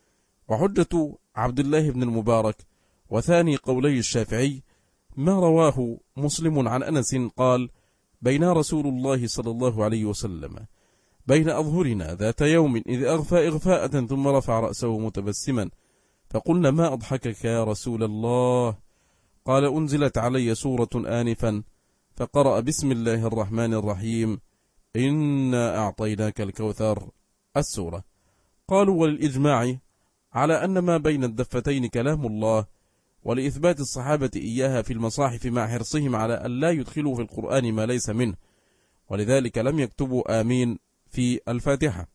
وحجة عبد الله بن المبارك وثاني قولي الشافعي ما رواه مسلم عن أنس قال: بين رسول الله صلى الله عليه وسلم بين أظهرنا ذات يوم إذ أغفى إغفاءة ثم رفع رأسه متبسما، فقلنا: ما أضحكك يا رسول الله؟ قال: أنزلت علي سورة آنفا، فقرأ بسم الله الرحمن الرحيم، إنا أعطيناك الكوثر، السورة. قالوا: وللإجماع على أن ما بين الدفتين كلام الله، ولإثبات الصحابة إياها في المصاحف مع حرصهم على أن لا يدخلوا في القرآن ما ليس منه، ولذلك لم يكتبوا آمين في الفاتحة.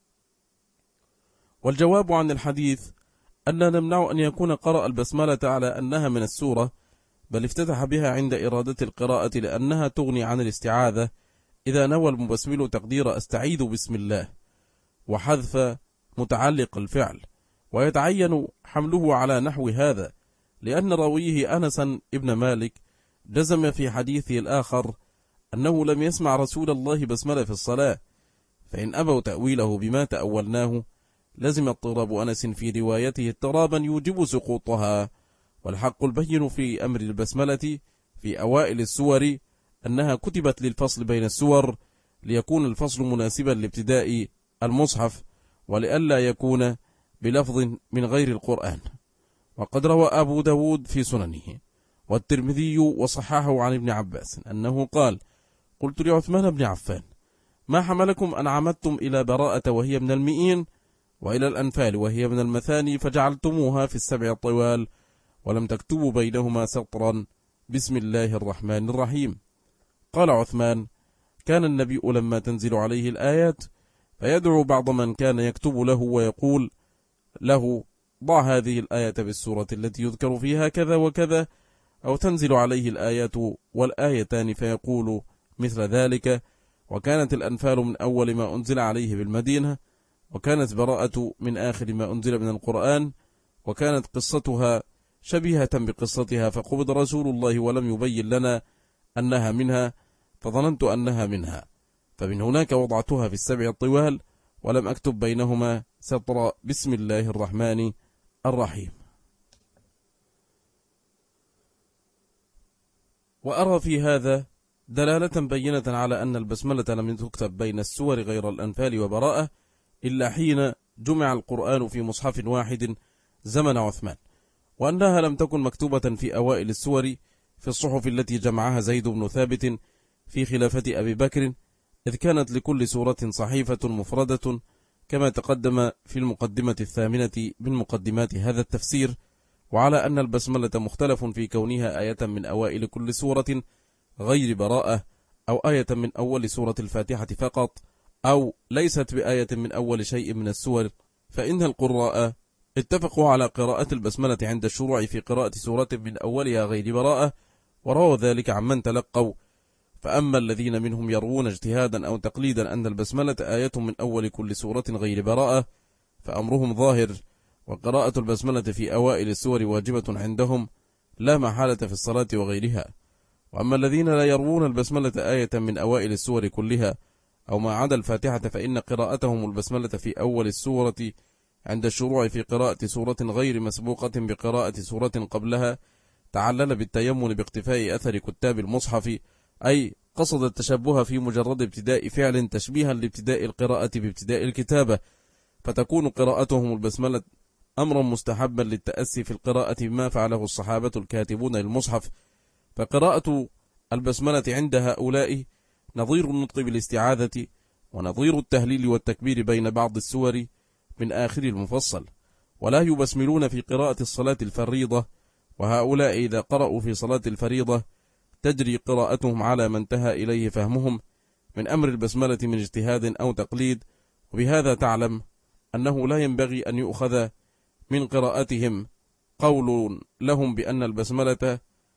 والجواب عن الحديث أننا نمنع أن يكون قرأ البسملة على أنها من السورة، بل افتتح بها عند إرادة القراءة لأنها تغني عن الاستعاذة إذا نوى المبسمل تقدير أستعيذ بسم الله، وحذف متعلق الفعل، ويتعين حمله على نحو هذا، لأن راويه أنسا ابن مالك جزم في حديثه الآخر أنه لم يسمع رسول الله بسملة في الصلاة، فإن أبوا تأويله بما تأولناه لزم اضطراب أنس في روايته اضطرابا يوجب سقوطها. والحق البين في أمر البسملة في أوائل السور أنها كتبت للفصل بين السور، ليكون الفصل مناسبا لابتداء المصحف، ولئلا يكون بلفظ من غير القرآن. وقد روى أبو داود في سننه والترمذي وصححه عن ابن عباس أنه قال: قلت لعثمان بن عفان: ما حملكم أن عمدتم إلى براءة وهي من المئين، وإلى الأنفال وهي من المثاني، فجعلتموها في السبع الطوال، ولم تكتبوا بينهما سطرا بسم الله الرحمن الرحيم؟ قال عثمان: كان النبي لما تنزل عليه الآيات فيدعو بعض من كان يكتب له ويقول له: ضع هذه الآية بالسورة التي يذكر فيها كذا وكذا، أو تنزل عليه الآيات والآيتان فيقول مثل ذلك. وكانت الأنفال من أول ما أنزل عليه بالمدينة، وكانت براءة من آخر ما أنزل من القرآن، وكانت قصتها شبيهة بقصتها، فقبض رسول الله ولم يبين لنا أنها منها، فظننت أنها منها، فمن هناك وضعتها في السبع الطوال، ولم أكتب بينهما سطر بسم الله الرحمن الرحيم. وأرى في هذا دلالة بينة على أن البسملة لم تكتب بين السور غير الأنفال وبراءة إلا حين جمع القرآن في مصحف واحد زمن عثمان، وأنها لم تكن مكتوبة في أوائل السور في الصحف التي جمعها زيد بن ثابت في خلافة أبي بكر، إذ كانت لكل سورة صحيفة مفردة، كما تقدم في المقدمة الثامنة من مقدمات هذا التفسير. وعلى أن البسملة مختلف في كونها آية من أوائل كل سورة غير براءة، أو آية من أول سورة الفاتحة فقط، أو ليست بآية من أول شيء من السور، فإن القراء اتفقوا على قراءة البسملة عند الشروع في قراءة سورة من أولها غير براءة، وروى ذلك عمن تلقوا. فأما الذين منهم يروون اجتهادا أو تقليدا أن البسملة آية من أول كل سورة غير براءة، فأمرهم ظاهر، وقراءة البسملة في أوائل السور واجبة عندهم لا محالة في الصلاة وغيرها. وأما الذين لا يروون البسملة آية من أوائل السور كلها أو ما عدا الفاتحة فإن قراءتهم البسملة في أول السورة عند الشروع في قراءة سورة غير مسبوقة بقراءة سورة قبلها تعلل بالتيمن باقتفاء أثر كتاب المصحف، أي قصد التشبه في مجرد ابتداء فعل تشبيها لابتداء القراءة بابتداء الكتابة، فتكون قراءتهم البسملة أمرا مستحبا للتأسي في القراءة بما فعله الصحابة الكاتبون للمصحف. فقراءة البسملة عند هؤلاء نظير النطق بالاستعاذة ونظير التهليل والتكبير بين بعض السور من آخر المفصل، ولا يبسملون في قراءة الصلاة الفريضة، وهؤلاء إذا قرأوا في صلاة الفريضة تجري قراءتهم على ما انتهى إليه فهمهم من أمر البسملة من اجتهاد أو تقليد. وبهذا تعلم أنه لا ينبغي أن يؤخذ من قراءتهم قول لهم بأن البسملة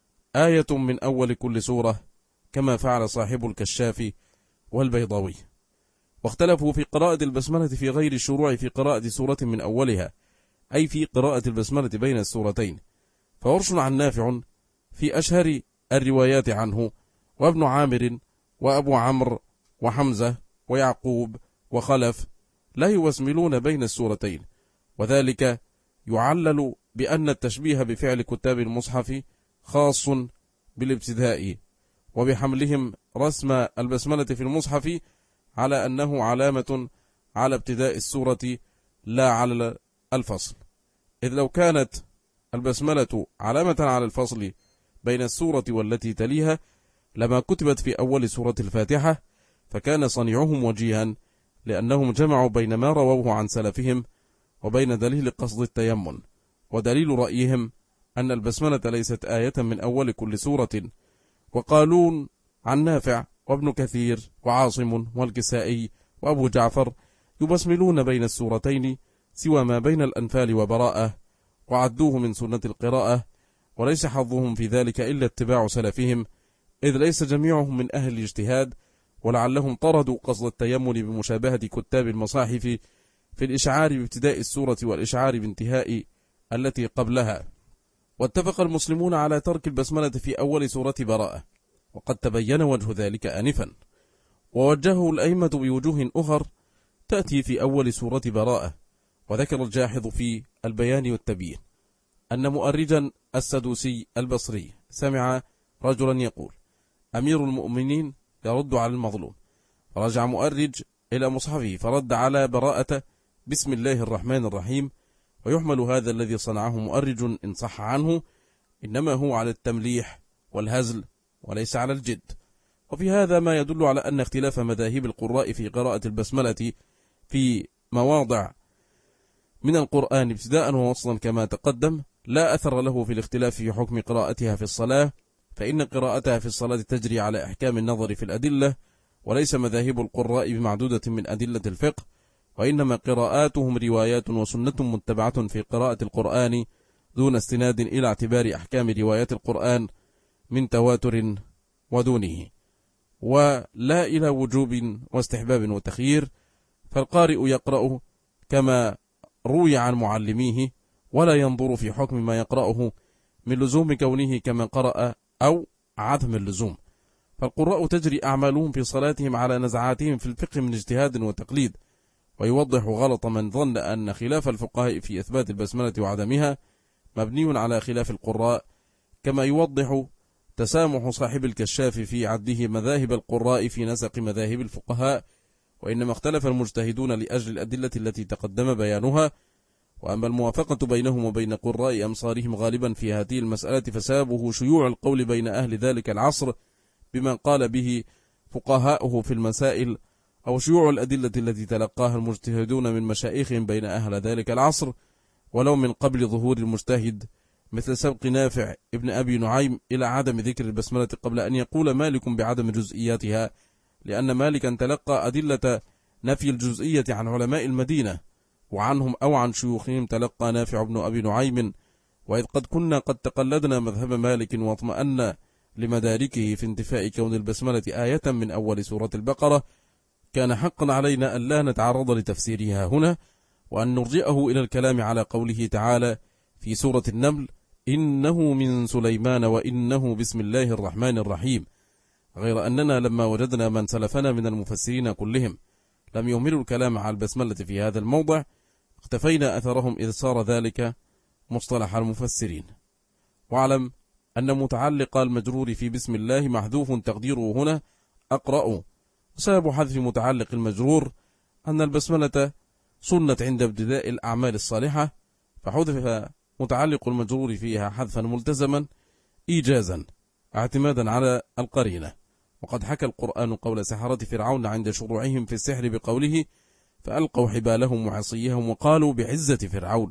آية من أول كل سورة كما فعل صاحب الكشاف والبيضاوي. واختلفوا في قراءة البسملة في غير الشروع في قراءة سورة من أولها، أي في قراءة البسملة بين السورتين، فورش عن نافع في أشهر الروايات عنه، وابن عامر وأبو عمرو وحمزة ويعقوب وخلف لا يبسملون بين السورتين، وذلك يعلل بأن التشبيه بفعل كتاب المصحف خاص بالابتداء، وبحملهم رسم البسملة في المصحف على أنه علامة على ابتداء السورة لا على الفصل، إذ لو كانت البسملة علامة على الفصل بين السورة والتي تليها لما كتبت في أول سورة الفاتحة، فكان صنيعهم وجيها، لأنهم جمعوا بين ما رووه عن سلفهم وبين دليل قصد التيمن، ودليل رأيهم أن البسملة ليست آية من أول كل سورة. وقالون عن نافع وابن كثير وعاصم والكسائي وأبو جعفر يبسملون بين السورتين سوى ما بين الأنفال وبراءة، وعدوه من سنة القراءة، وليس حظهم في ذلك إلا اتباع سلفهم، إذ ليس جميعهم من أهل الاجتهاد، ولعلهم طردوا قصد التيمن بمشابهة كتاب المصاحف في الإشعار بابتداء السورة والإشعار بانتهاء التي قبلها. واتفق المسلمون على ترك البسملة في أول سورة براءة، وقد تبين وجه ذلك آنفا، ووجهه الأئمة بوجوه أخر تأتي في أول سورة براءة. وذكر الجاحظ في البيان والتبيين أن مؤرجا السدوسي البصري سمع رجلا يقول: أمير المؤمنين يرد على المظلوم، فرجع مؤرج إلى مصحفه فرد على براءة بسم الله الرحمن الرحيم، ويحمل هذا الذي صنعه مؤرج إن صح عنه إنما هو على التمليح والهزل وليس على الجد. وفي هذا ما يدل على أن اختلاف مذاهب القراء في قراءة البسملة في مواضع من القرآن ابتداء ووصلا كما تقدم لا أثر له في الاختلاف في حكم قراءتها في الصلاة، فإن قراءتها في الصلاة تجري على أحكام النظر في الأدلة، وليس مذاهب القراء بمعدودة من أدلة الفقه، وإنما قراءاتهم روايات وسنة متبعة في قراءة القرآن دون استناد إلى اعتبار أحكام روايات القرآن من تواتر ودونه، ولا إلى وجوب واستحباب وتخيير. فالقارئ يقرأ كما روي عن معلميه، ولا ينظر في حكم ما يقرأه من لزوم كونه كما قرأ أو عدم اللزوم. فالقراء تجري أعمالهم في صلاتهم على نزعاتهم في الفقه من اجتهاد وتقليد، ويوضح غلط من ظن أن خلاف الفقهاء في إثبات البسملة وعدمها مبني على خلاف القراء، كما يوضح تسامح صاحب الكشاف في عده مذاهب القراء في نسق مذاهب الفقهاء، وإنما اختلف المجتهدون لأجل الأدلة التي تقدم بيانها. وأما الموافقة بينهم وبين قراء أمصارهم غالبا في هذه المسألة فسابه شيوع القول بين أهل ذلك العصر بما قال به فقهاؤه في المسائل، أو شيوع الأدلة التي تلقاها المجتهدون من مشايخهم بين أهل ذلك العصر، ولو من قبل ظهور المجتهد مثل سبق نافع ابن أبي نعيم إلى عدم ذكر البسملة قبل أن يقول مالك بعدم جزئياتها، لأن مالكا تلقى أدلة نفي الجزئية عن علماء المدينة، وعنهم أو عن شيوخهم تلقى نافع بن أبي نعيم. وإذ قد كنا قد تقلدنا مذهب مالك واطمأن لمداركه في انتفاء كون البسملة آية من أول سورة البقرة، كان حقا علينا أن لا نتعرض لتفسيرها هنا، وأن نرجئه إلى الكلام على قوله تعالى في سورة النمل: إنه من سليمان وإنه بسم الله الرحمن الرحيم. غير أننا لما وجدنا من سلفنا من المفسرين كلهم لم يهملوا الكلام على البسملة في هذا الموضع، اقتفينا أثرهم إذ صار ذلك مصطلح المفسرين. واعلم أن متعلق المجرور في بسم الله محذوف تقديره هنا أقرأ. وسبب حذف متعلق المجرور أن البسملة سنت عند ابتداء الأعمال الصالحة، فحذف متعلق المجرور فيها حذفا ملتزما إيجازا اعتمادا على القرينة. وقد حكى القرآن قول سحرة فرعون عند شروعهم في السحر بقوله: فألقوا حبالهم وعصيهم وقالوا بعزة فرعون.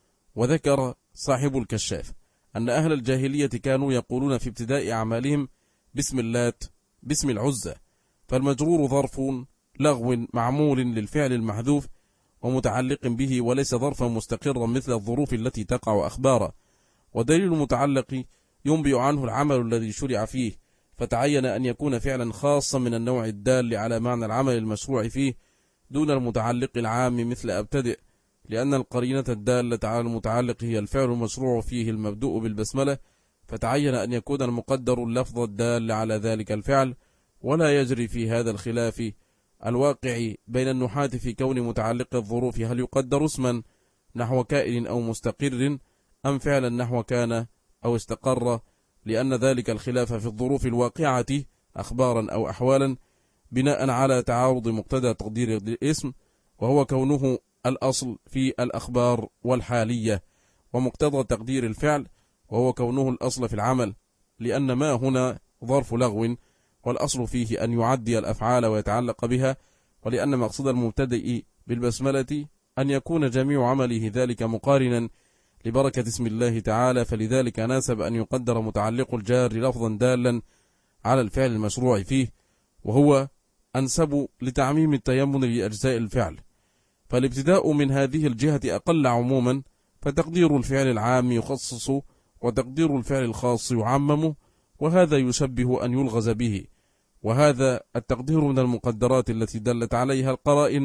وذكر صاحب الكشاف أن أهل الجاهلية كانوا يقولون في ابتداء أعمالهم: بسم اللات، بسم العزة. فالمجرور ظرف لغو معمول للفعل المحذوف ومتعلق به، وليس ظرفا مستقرا مثل الظروف التي تقع أخبارا. ودليل المتعلق ينبئ عنه العمل الذي شرع فيه، فتعين أن يكون فعلا خاصا من النوع الدال على معنى العمل المشروع فيه دون المتعلق العام مثل أبتدئ، لأن القرينة الدالة على المتعلق هي الفعل المشروع فيه المبدوء بالبسملة، فتعين أن يكون المقدر اللفظ الدال على ذلك الفعل. ولا يجري في هذا الخلاف الواقع بين النحاة في كون متعلق الظروف هل يقدر اسما نحو كائن أو مستقر أم فعلا نحو كان أو استقر، لأن ذلك الخلاف في الظروف الواقعة أخبارا أو أحوالا بناء على تعارض مقتضى تقدير الاسم، وهو كونه الأصل في الأخبار والحالية، ومقتضى تقدير الفعل وهو كونه الأصل في العمل، لأن ما هنا ظرف لغو والأصل فيه أن يعدي الأفعال ويتعلق بها، ولأن مقصد المبتدئ بالبسملة أن يكون جميع عمله ذلك مقارنا لبركة اسم الله تعالى، فلذلك ناسب أن يقدر متعلق الجار لفظا دالا على الفعل المشروع فيه، وهو أنسب لتعميم التيمن لأجزاء الفعل. فالابتداء من هذه الجهة أقل عموما، فتقدير الفعل العام يخصص وتقدير الفعل الخاص يعمم، وهذا يشبه أن يلغز به. وهذا التقدير من المقدرات التي دلت عليها القرائن،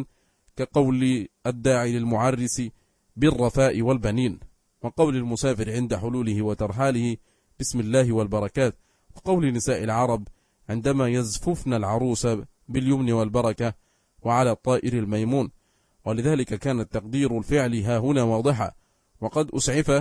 كقول الداعي للمعرس بالرفاء والبنين، وقول المسافر عند حلوله وترحاله بسم الله والبركات، وقول نساء العرب عندما يزففن العروس باليمن والبركة وعلى الطائر الميمون. ولذلك كان التقدير الفعل ها هنا واضحة. وقد أسعف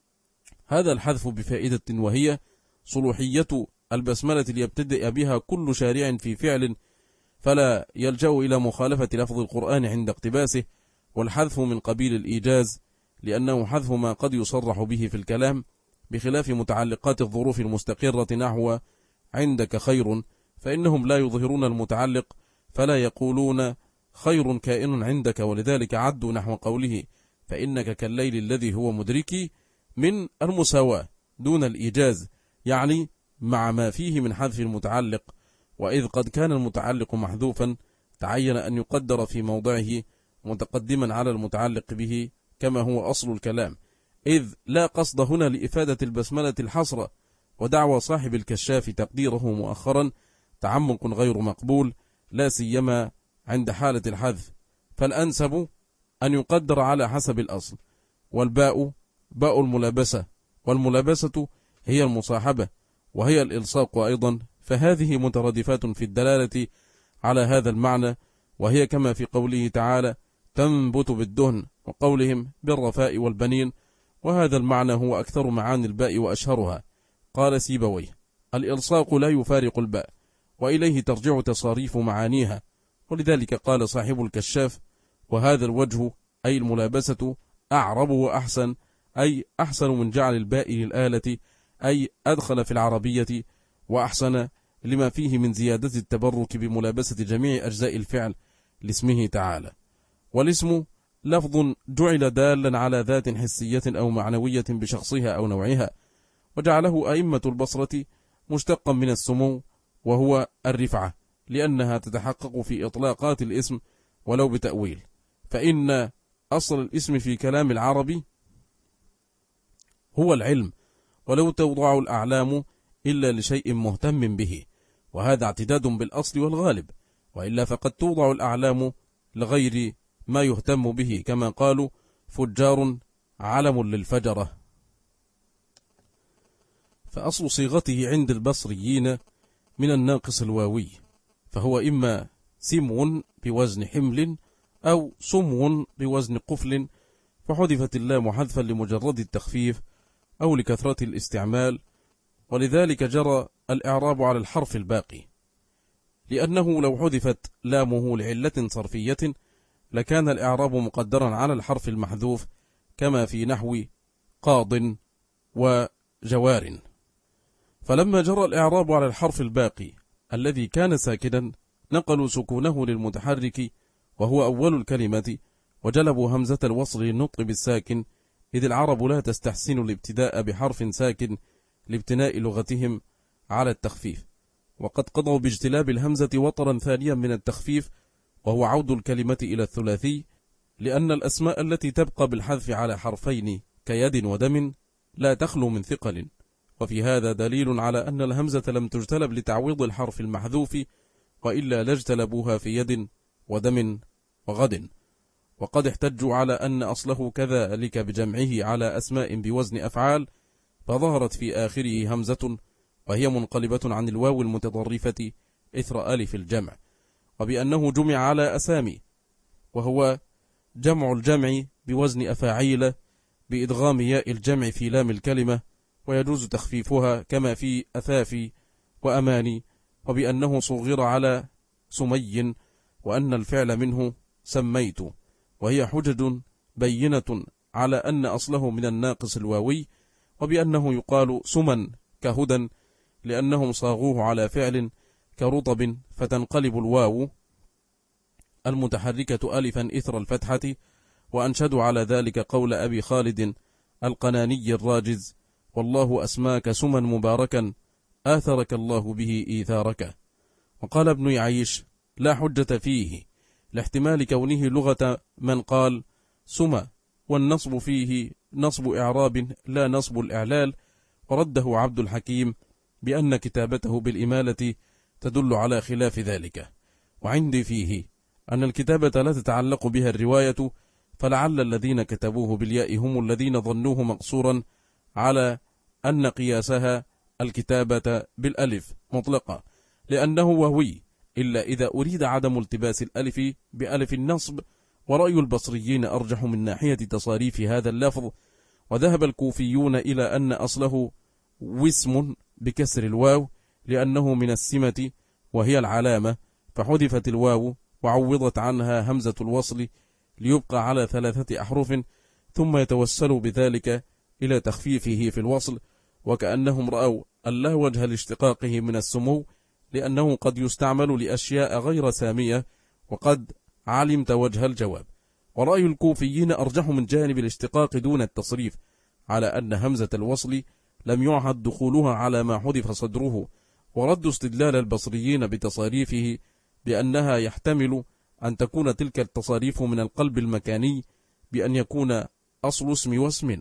هذا الحذف بفائدة، وهي صلوحية البسملة ليبتدئ بها كل شارع في فعل، فلا يلجأ إلى مخالفة لفظ القرآن عند اقتباسه، والحذف من قبيل الإيجاز، لأنه حذف ما قد يصرح به في الكلام، بخلاف متعلقات الظروف المستقرة نحو عندك خير، فإنهم لا يظهرون المتعلق، فلا يقولون خير كائن عندك، ولذلك عدوا نحو قوله فإنك كالليل الذي هو مدركي من المساواة دون الإيجاز، يعني مع ما فيه من حذف المتعلق. وإذ قد كان المتعلق محذوفا تعين أن يقدر في موضعه متقدما على المتعلق به كما هو أصل الكلام، إذ لا قصد هنا لإفادة البسملة الحصر، ودعوى صاحب الكشاف تقديره مؤخرا تعمق غير مقبول، لا سيما عند حالة الحذف، فالأنسب أن يقدر على حسب الأصل. والباء باء الملابسة، والملابسة هي المصاحبة، وهي الإلصاق أيضا، فهذه مترادفات في الدلالة على هذا المعنى، وهي كما في قوله تعالى تنبت بالدهن، وقولهم بالرفاء والبنين، وهذا المعنى هو أكثر معاني الباء وأشهرها. قال سيبويه الإلصاق لا يفارق الباء، وإليه ترجع تصاريف معانيها، ولذلك قال صاحب الكشاف وهذا الوجه أي الملابسة أعرب وأحسن، أي أحسن من جعل الباء للآلة، أي أدخل في العربية، وأحسن لما فيه من زيادة التبرك بملابسة جميع أجزاء الفعل لاسمه تعالى. والاسم لفظ جعل دالا على ذات حسية أو معنوية بشخصها أو نوعها، وجعله أئمة البصرة مشتقا من السمو وهو الرفعة، لأنها تتحقق في إطلاقات الاسم ولو بتأويل، فإن أصل الاسم في كلام العرب هو العلم، ولو توضع الأعلام إلا لشيء مهتم به، وهذا اعتداد بالأصل والغالب، وإلا فقد توضع الأعلام لغير ما يهتم به، كما قالوا فجار علم للفجرة. فأصل صيغته عند البصريين من الناقص الواوي، فهو إما سمو بوزن حمل أو سمو بوزن قفل، فحذفت اللام حذفا لمجرد التخفيف أو لكثرة الاستعمال، ولذلك جرى الإعراب على الحرف الباقي، لأنه لو حذفت لامه لعلة صرفية لكان الإعراب مقدرا على الحرف المحذوف، كما في نحو قاض وجوار. فلما جرى الإعراب على الحرف الباقي الذي كان ساكنا نقلوا سكونه للمتحرك وهو أول الكلمة، وجلبوا همزة الوصل للنطق بالساكن، إذ العرب لا تستحسن الابتداء بحرف ساكن لابتناء لغتهم على التخفيف، وقد قضوا باجتلاب الهمزة وطرا ثانيا من التخفيف، وهو عود الكلمة إلى الثلاثي، لأن الأسماء التي تبقى بالحذف على حرفين كيد ودم لا تخلو من ثقل، وفي هذا دليل على أن الهمزة لم تجتلب لتعويض الحرف المحذوف، وإلا لاجتلبوها في يد ودم وغد. وقد احتجوا على أن أصله كذلك بجمعه على أسماء بوزن أفعال، فظهرت في آخره همزة وهي منقلبة عن الواو المتضرفة إثر ألف الجمع، وبأنه جمع على أسامي، وهو جمع الجمع بوزن أفاعيل بإدغام ياء الجمع في لام الكلمة، ويجوز تخفيفها كما في أثافي وأماني، وبأنه صغر على سمي، وأن الفعل منه سميت، وهي حجج بينة على أن أصله من الناقص الواوي، وبأنه يقال سمن كهدى لأنهم صاغوه على فعل كرطب، فتنقلب الواو المتحركة ألفا إثر الفتحة، وأنشدوا على ذلك قول أبي خالد القناني الراجز: والله أسماك سما مباركا آثرك الله به إيثارك. وقال ابن يعيش: لا حجة فيه لاحتمال كونه لغة من قال سما، والنصب فيه نصب إعراب لا نصب الإعلال، ورده عبد الحكيم بأن كتابته بالإمالة تدل على خلاف ذلك. وعندي فيه أن الكتابة لا تتعلق بها الرواية، فلعل الذين كتبوه بالياء هم الذين ظنوه مقصورا على أن قياسها الكتابة بالألف مطلقة، لأنه وهوي، إلا إذا أريد عدم التباس الألف بألف النصب، ورأي البصريين أرجح من ناحية تصاريف هذا اللفظ. وذهب الكوفيون إلى أن أصله وسم بكسر الواو، لأنه من السمة وهي العلامة، فحذفت الواو وعوضت عنها همزة الوصل ليبقى على 3 أحرف، ثم يتوسل بذلك إلى تخفيفه في الوصل، وكأنهم رأوا أن لا وجه لاشتقاقه من السمو، لأنه قد يستعمل لأشياء غير سامية، وقد علمت وجه الجواب. ورأي الكوفيين أرجح من جانب الاشتقاق دون التصريف، على أن همزة الوصل لم يعهد دخولها على ما حذف صدره، ورد استدلال البصريين بتصاريفه بأنها يحتمل أن تكون تلك التصاريف من القلب المكاني، بأن يكون أصل اسم واسم،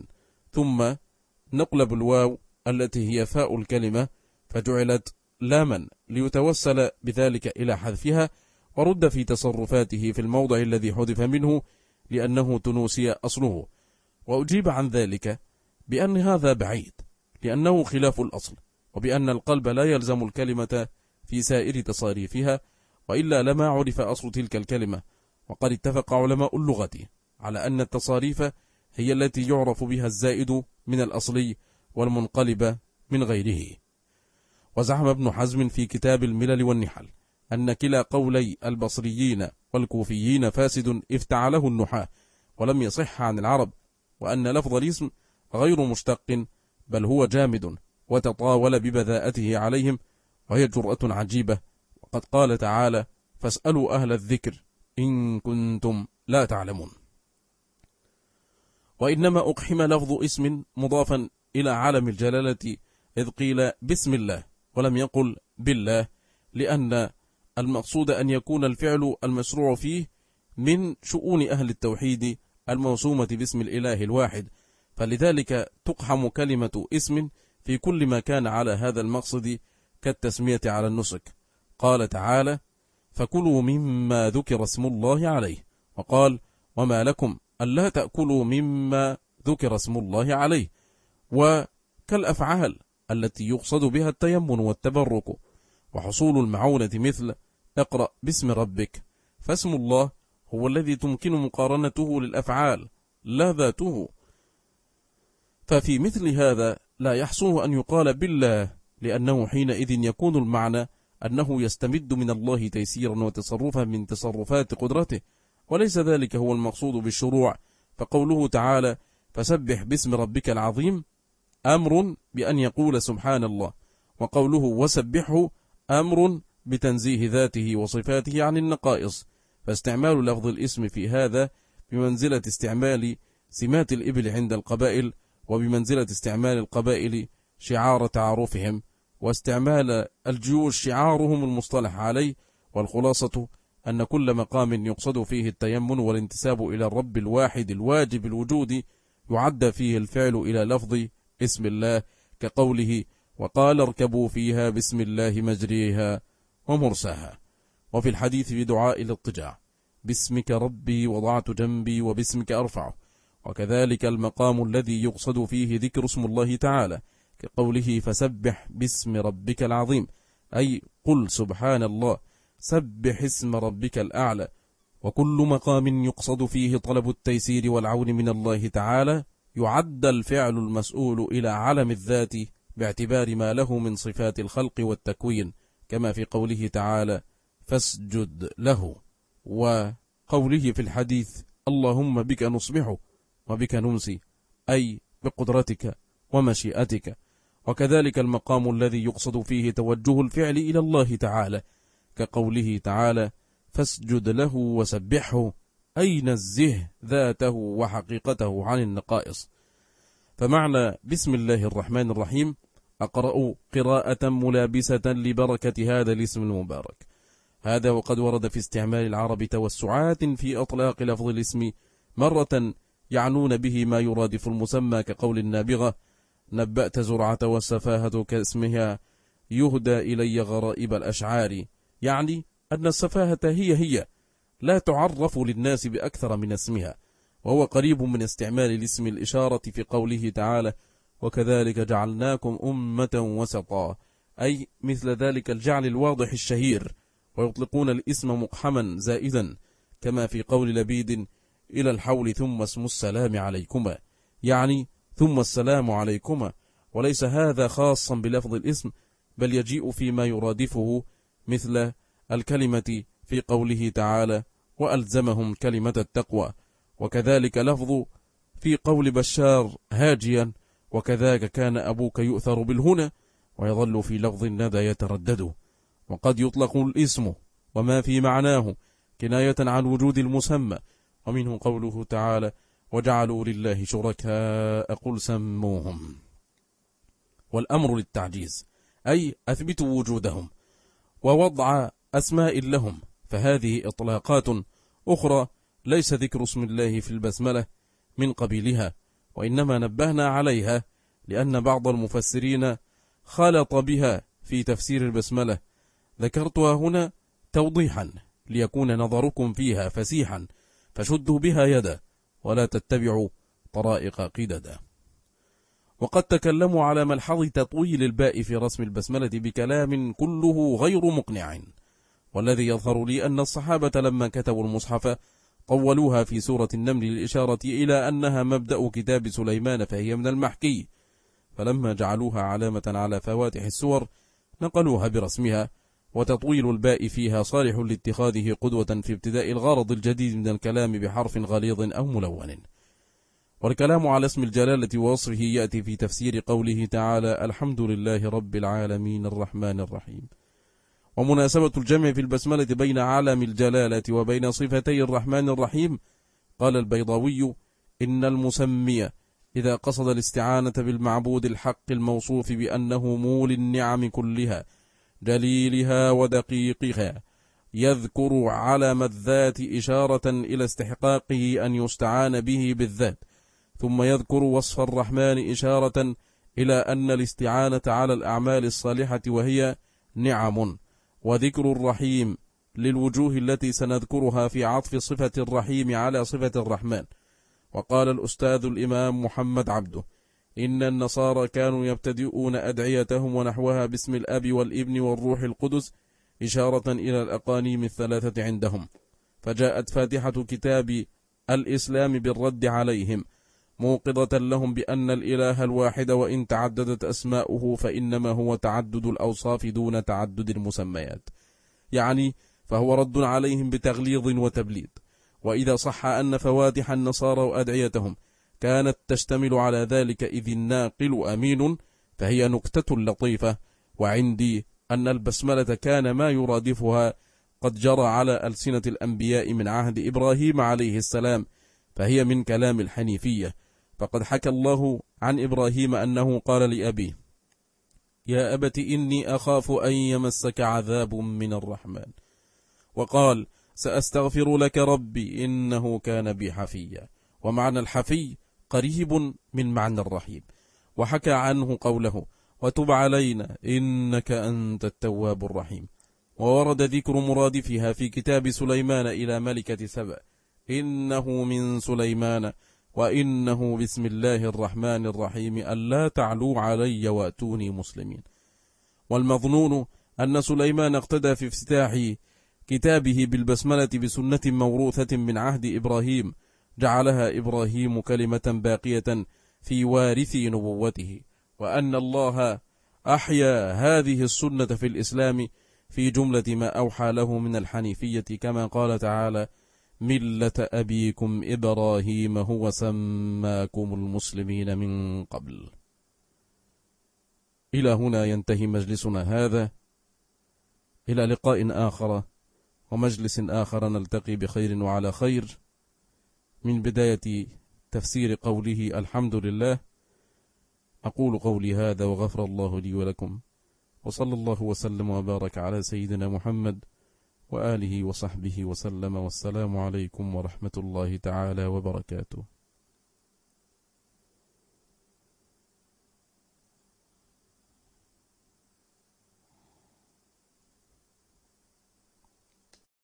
ثم نقلب الواو التي هي فاء الكلمة فجعلت لاما ليتوسل بذلك إلى حذفها، ورد في تصرفاته في الموضع الذي حذف منه لأنه تنوسي أصله. وأجيب عن ذلك بأن هذا بعيد، لأنه خلاف الأصل، وبأن القلب لا يلزم الكلمة في سائر تصاريفها، وإلا لما عرف أصل تلك الكلمة. وقد اتفق علماء اللغة على أن التصاريف هي التي يعرف بها الزائد من الأصلي والمنقلب من غيره. وزعم ابن حزم في كتاب الملل والنحل أن كلا قولي البصريين والكوفيين فاسد افتعله النحاة ولم يصح عن العرب، وأن لفظ الاسم غير مشتق بل هو جامد، وتطاول ببذاءته عليهم، وهي جرأة عجيبة. وقد قال تعالى: فاسألوا أهل الذكر إن كنتم لا تعلمون. وإنما أقحم لفظ اسم مضافا إلى عالم الجلالة إذ قيل بسم الله ولم يقل بالله، لأن المقصود أن يكون الفعل المشروع فيه من شؤون أهل التوحيد الموسومة باسم الإله الواحد، فلذلك تقحم كلمة اسم في كل ما كان على هذا المقصد كالتسمية على النسك. قال تعالى: فكلوا مما ذكر اسم الله عليه، وقال: وما لكم ألا تأكلوا مما ذكر اسم الله عليه، وكالأفعال التي يقصد بها التيمم والتبرك وحصول المعونة، مثل اقرأ باسم ربك، فاسم الله هو الذي تمكن مقارنته للأفعال لا ذاته. ففي مثل هذا لا يحسن أن يقال بالله، لأنه حينئذ يكون المعنى أنه يستمد من الله تيسيرا وتصرفا من تصرفات قدرته، وليس ذلك هو المقصود بالشروع. فقوله تعالى فسبح باسم ربك العظيم أمر بأن يقول سبحان الله، وقوله وسبحه أمر بتنزيه ذاته وصفاته عن النقائص. فاستعمال لفظ الاسم في هذا بمنزلة استعمال سمات الإبل عند القبائل، وبمنزلة استعمال القبائل شعار تعارفهم، واستعمال الجيوش شعارهم المصطلح عليه. والخلاصة أن كل مقام يقصد فيه التيمم والانتساب إلى الرب الواحد الواجب الوجود يعد فيه الفعل إلى لفظ اسم الله، كقوله وقال اركبوا فيها بسم الله مجريها ومرساها. وفي الحديث بدعاء الاضطجاع باسمك ربي وضعت جنبي وباسمك أرفعه. وكذلك المقام الذي يقصد فيه ذكر اسم الله تعالى، كقوله فسبح باسم ربك العظيم، أي قل سبحان الله، سبح اسم ربك الأعلى. وكل مقام يقصد فيه طلب التيسير والعون من الله تعالى يعد الفعل المسؤول إلى علم الذات باعتبار ما له من صفات الخلق والتكوين، كما في قوله تعالى فاسجد له، وقوله في الحديث اللهم بك نصبح وبك نمسي، أي بقدرتك ومشيئتك. وكذلك المقام الذي يقصد فيه توجه الفعل إلى الله تعالى، كقوله تعالى فاسجد له وسبحه، أي نزه ذاته وحقيقته عن النقائص. فمعنى بسم الله الرحمن الرحيم أقرأ قراءة ملابسة لبركة هذا الاسم المبارك. هذا وقد ورد في استعمال العرب توسعات في أطلاق لفظ الاسم، مرة يعنون به ما يرادف المسمى، كقول النابغة نبأت زرعة والسفاهة كاسمها يهدى إلي غرائب الأشعار، يعني أن السفاهة هي لا تعرف للناس بأكثر من اسمها، وهو قريب من استعمال الاسم الإشارة في قوله تعالى وكذلك جعلناكم أمة وسطا، أي مثل ذلك الجعل الواضح الشهير. ويطلقون الاسم مقحما زائدا، كما في قول لبيد إلى الحول ثم اسم السلام عليكما، يعني ثم السلام عليكما. وليس هذا خاصا بلفظ الاسم، بل يجيء فيما يرادفه، مثل الكلمة في قوله تعالى وألزمهم كلمة التقوى، وكذلك لفظ في قول بشار هاجيا وكذاك كان أبوك يؤثر بالهنا، ويظل في لفظ الندى يتردد. وقد يطلق الاسم وما في معناه كناية عن وجود المسمى، ومنه قوله تعالى وجعلوا لله شركاء قل سموهم. والأمر للتعجيز، أي أثبتوا وجودهم ووضع أسماء لهم. فهذه إطلاقات أخرى ليس ذكر اسم الله في البسملة من قبيلها، وإنما نبهنا عليها لأن بعض المفسرين خلط بها في تفسير البسملة. ذكرتها هنا توضيحا ليكون نظركم فيها فسيحا، فشدوا بها يدا ولا تتبعوا طرائق قددا. وقد تكلموا على ملحظ تطويل الباء في رسم البسملة بكلام كله غير مقنع، والذي يظهر لي أن الصحابة لما كتبوا المصحف طولوها في سورة النمل للإشارة إلى أنها مبدأ كتاب سليمان، فهي من المحكي، فلما جعلوها علامة على فواتح السور نقلوها برسمها. وتطويل الباء فيها صالح لاتخاذه قدوة في ابتداء الغرض الجديد من الكلام بحرف غليظ أو ملون. والكلام على اسم الجلالة ووصفه يأتي في تفسير قوله تعالى الحمد لله رب العالمين الرحمن الرحيم. ومناسبة الجمع في البسملة بين عالم الجلالة وبين صفتي الرحمن الرحيم، قال البيضاوي إن المسمي إذا قصد الاستعانة بالمعبود الحق الموصوف بأنه مول النعم كلها جليلها ودقيقها يذكر علم الذات إشارة إلى استحقاقه أن يستعان به بالذات، ثم يذكر وصف الرحمن إشارة إلى أن الاستعانة على الأعمال الصالحة وهي نعم، وذكر الرحيم للوجوه التي سنذكرها في عطف صفة الرحيم على صفة الرحمن. وقال الأستاذ الإمام محمد عبده: إن النصارى كانوا يبتدئون أدعيتهم ونحوها باسم الأب والابن والروح القدس، إشارة إلى الأقانيم الثلاثة عندهم، فجاءت فاتحة كتاب الإسلام بالرد عليهم، موقظة لهم بأن الإله الواحد وإن تعددت أسماؤه فإنما هو تعدد الأوصاف دون تعدد المسميات، يعني فهو رد عليهم بتغليظ وتبليد. وإذا صح أن فواتح النصارى وأدعيتهم كانت تشتمل على ذلك إذ الناقل أمين، فهي نكتة لطيفة، وعندي أن البسملة كان ما يرادفها قد جرى على ألسنة الأنبياء من عهد إبراهيم عليه السلام، فهي من كلام الحنيفية. فقد حكى الله عن إبراهيم أنه قال لأبيه: يا أبت إني أخاف أن يمسك عذاب من الرحمن، وقال: سأستغفر لك ربي إنه كان بي حفيا. ومعنى الحفي قريب من معنى الرحيم. وحكى عنه قوله: وتب علينا إنك أنت التواب الرحيم. وورد ذكر مرادفها في كتاب سليمان إلى ملكة سبأ: إنه من سليمان وإنه بسم الله الرحمن الرحيم ألا تعلوا علي وأتوني مسلمين. والمظنون أن سليمان اقتدى في افتتاح كتابه بالبسملة بسنة موروثة من عهد إبراهيم، جعلها إبراهيم كلمة باقية في وارث نبوته، وأن الله أحيا هذه السنة في الإسلام في جملة ما أوحى له من الحنيفية، كما قال تعالى: ملة أبيكم إبراهيم هو سماكم المسلمين من قبل. إلى هنا ينتهي مجلسنا هذا، إلى لقاء آخر ومجلس آخر نلتقي بخير وعلى خير. من بداية تفسير قوله الحمد لله أقول قولي هذا وغفر الله لي ولكم، وصلى الله وسلم وبارك على سيدنا محمد وآله وصحبه وسلم، والسلام عليكم ورحمة الله تعالى وبركاته.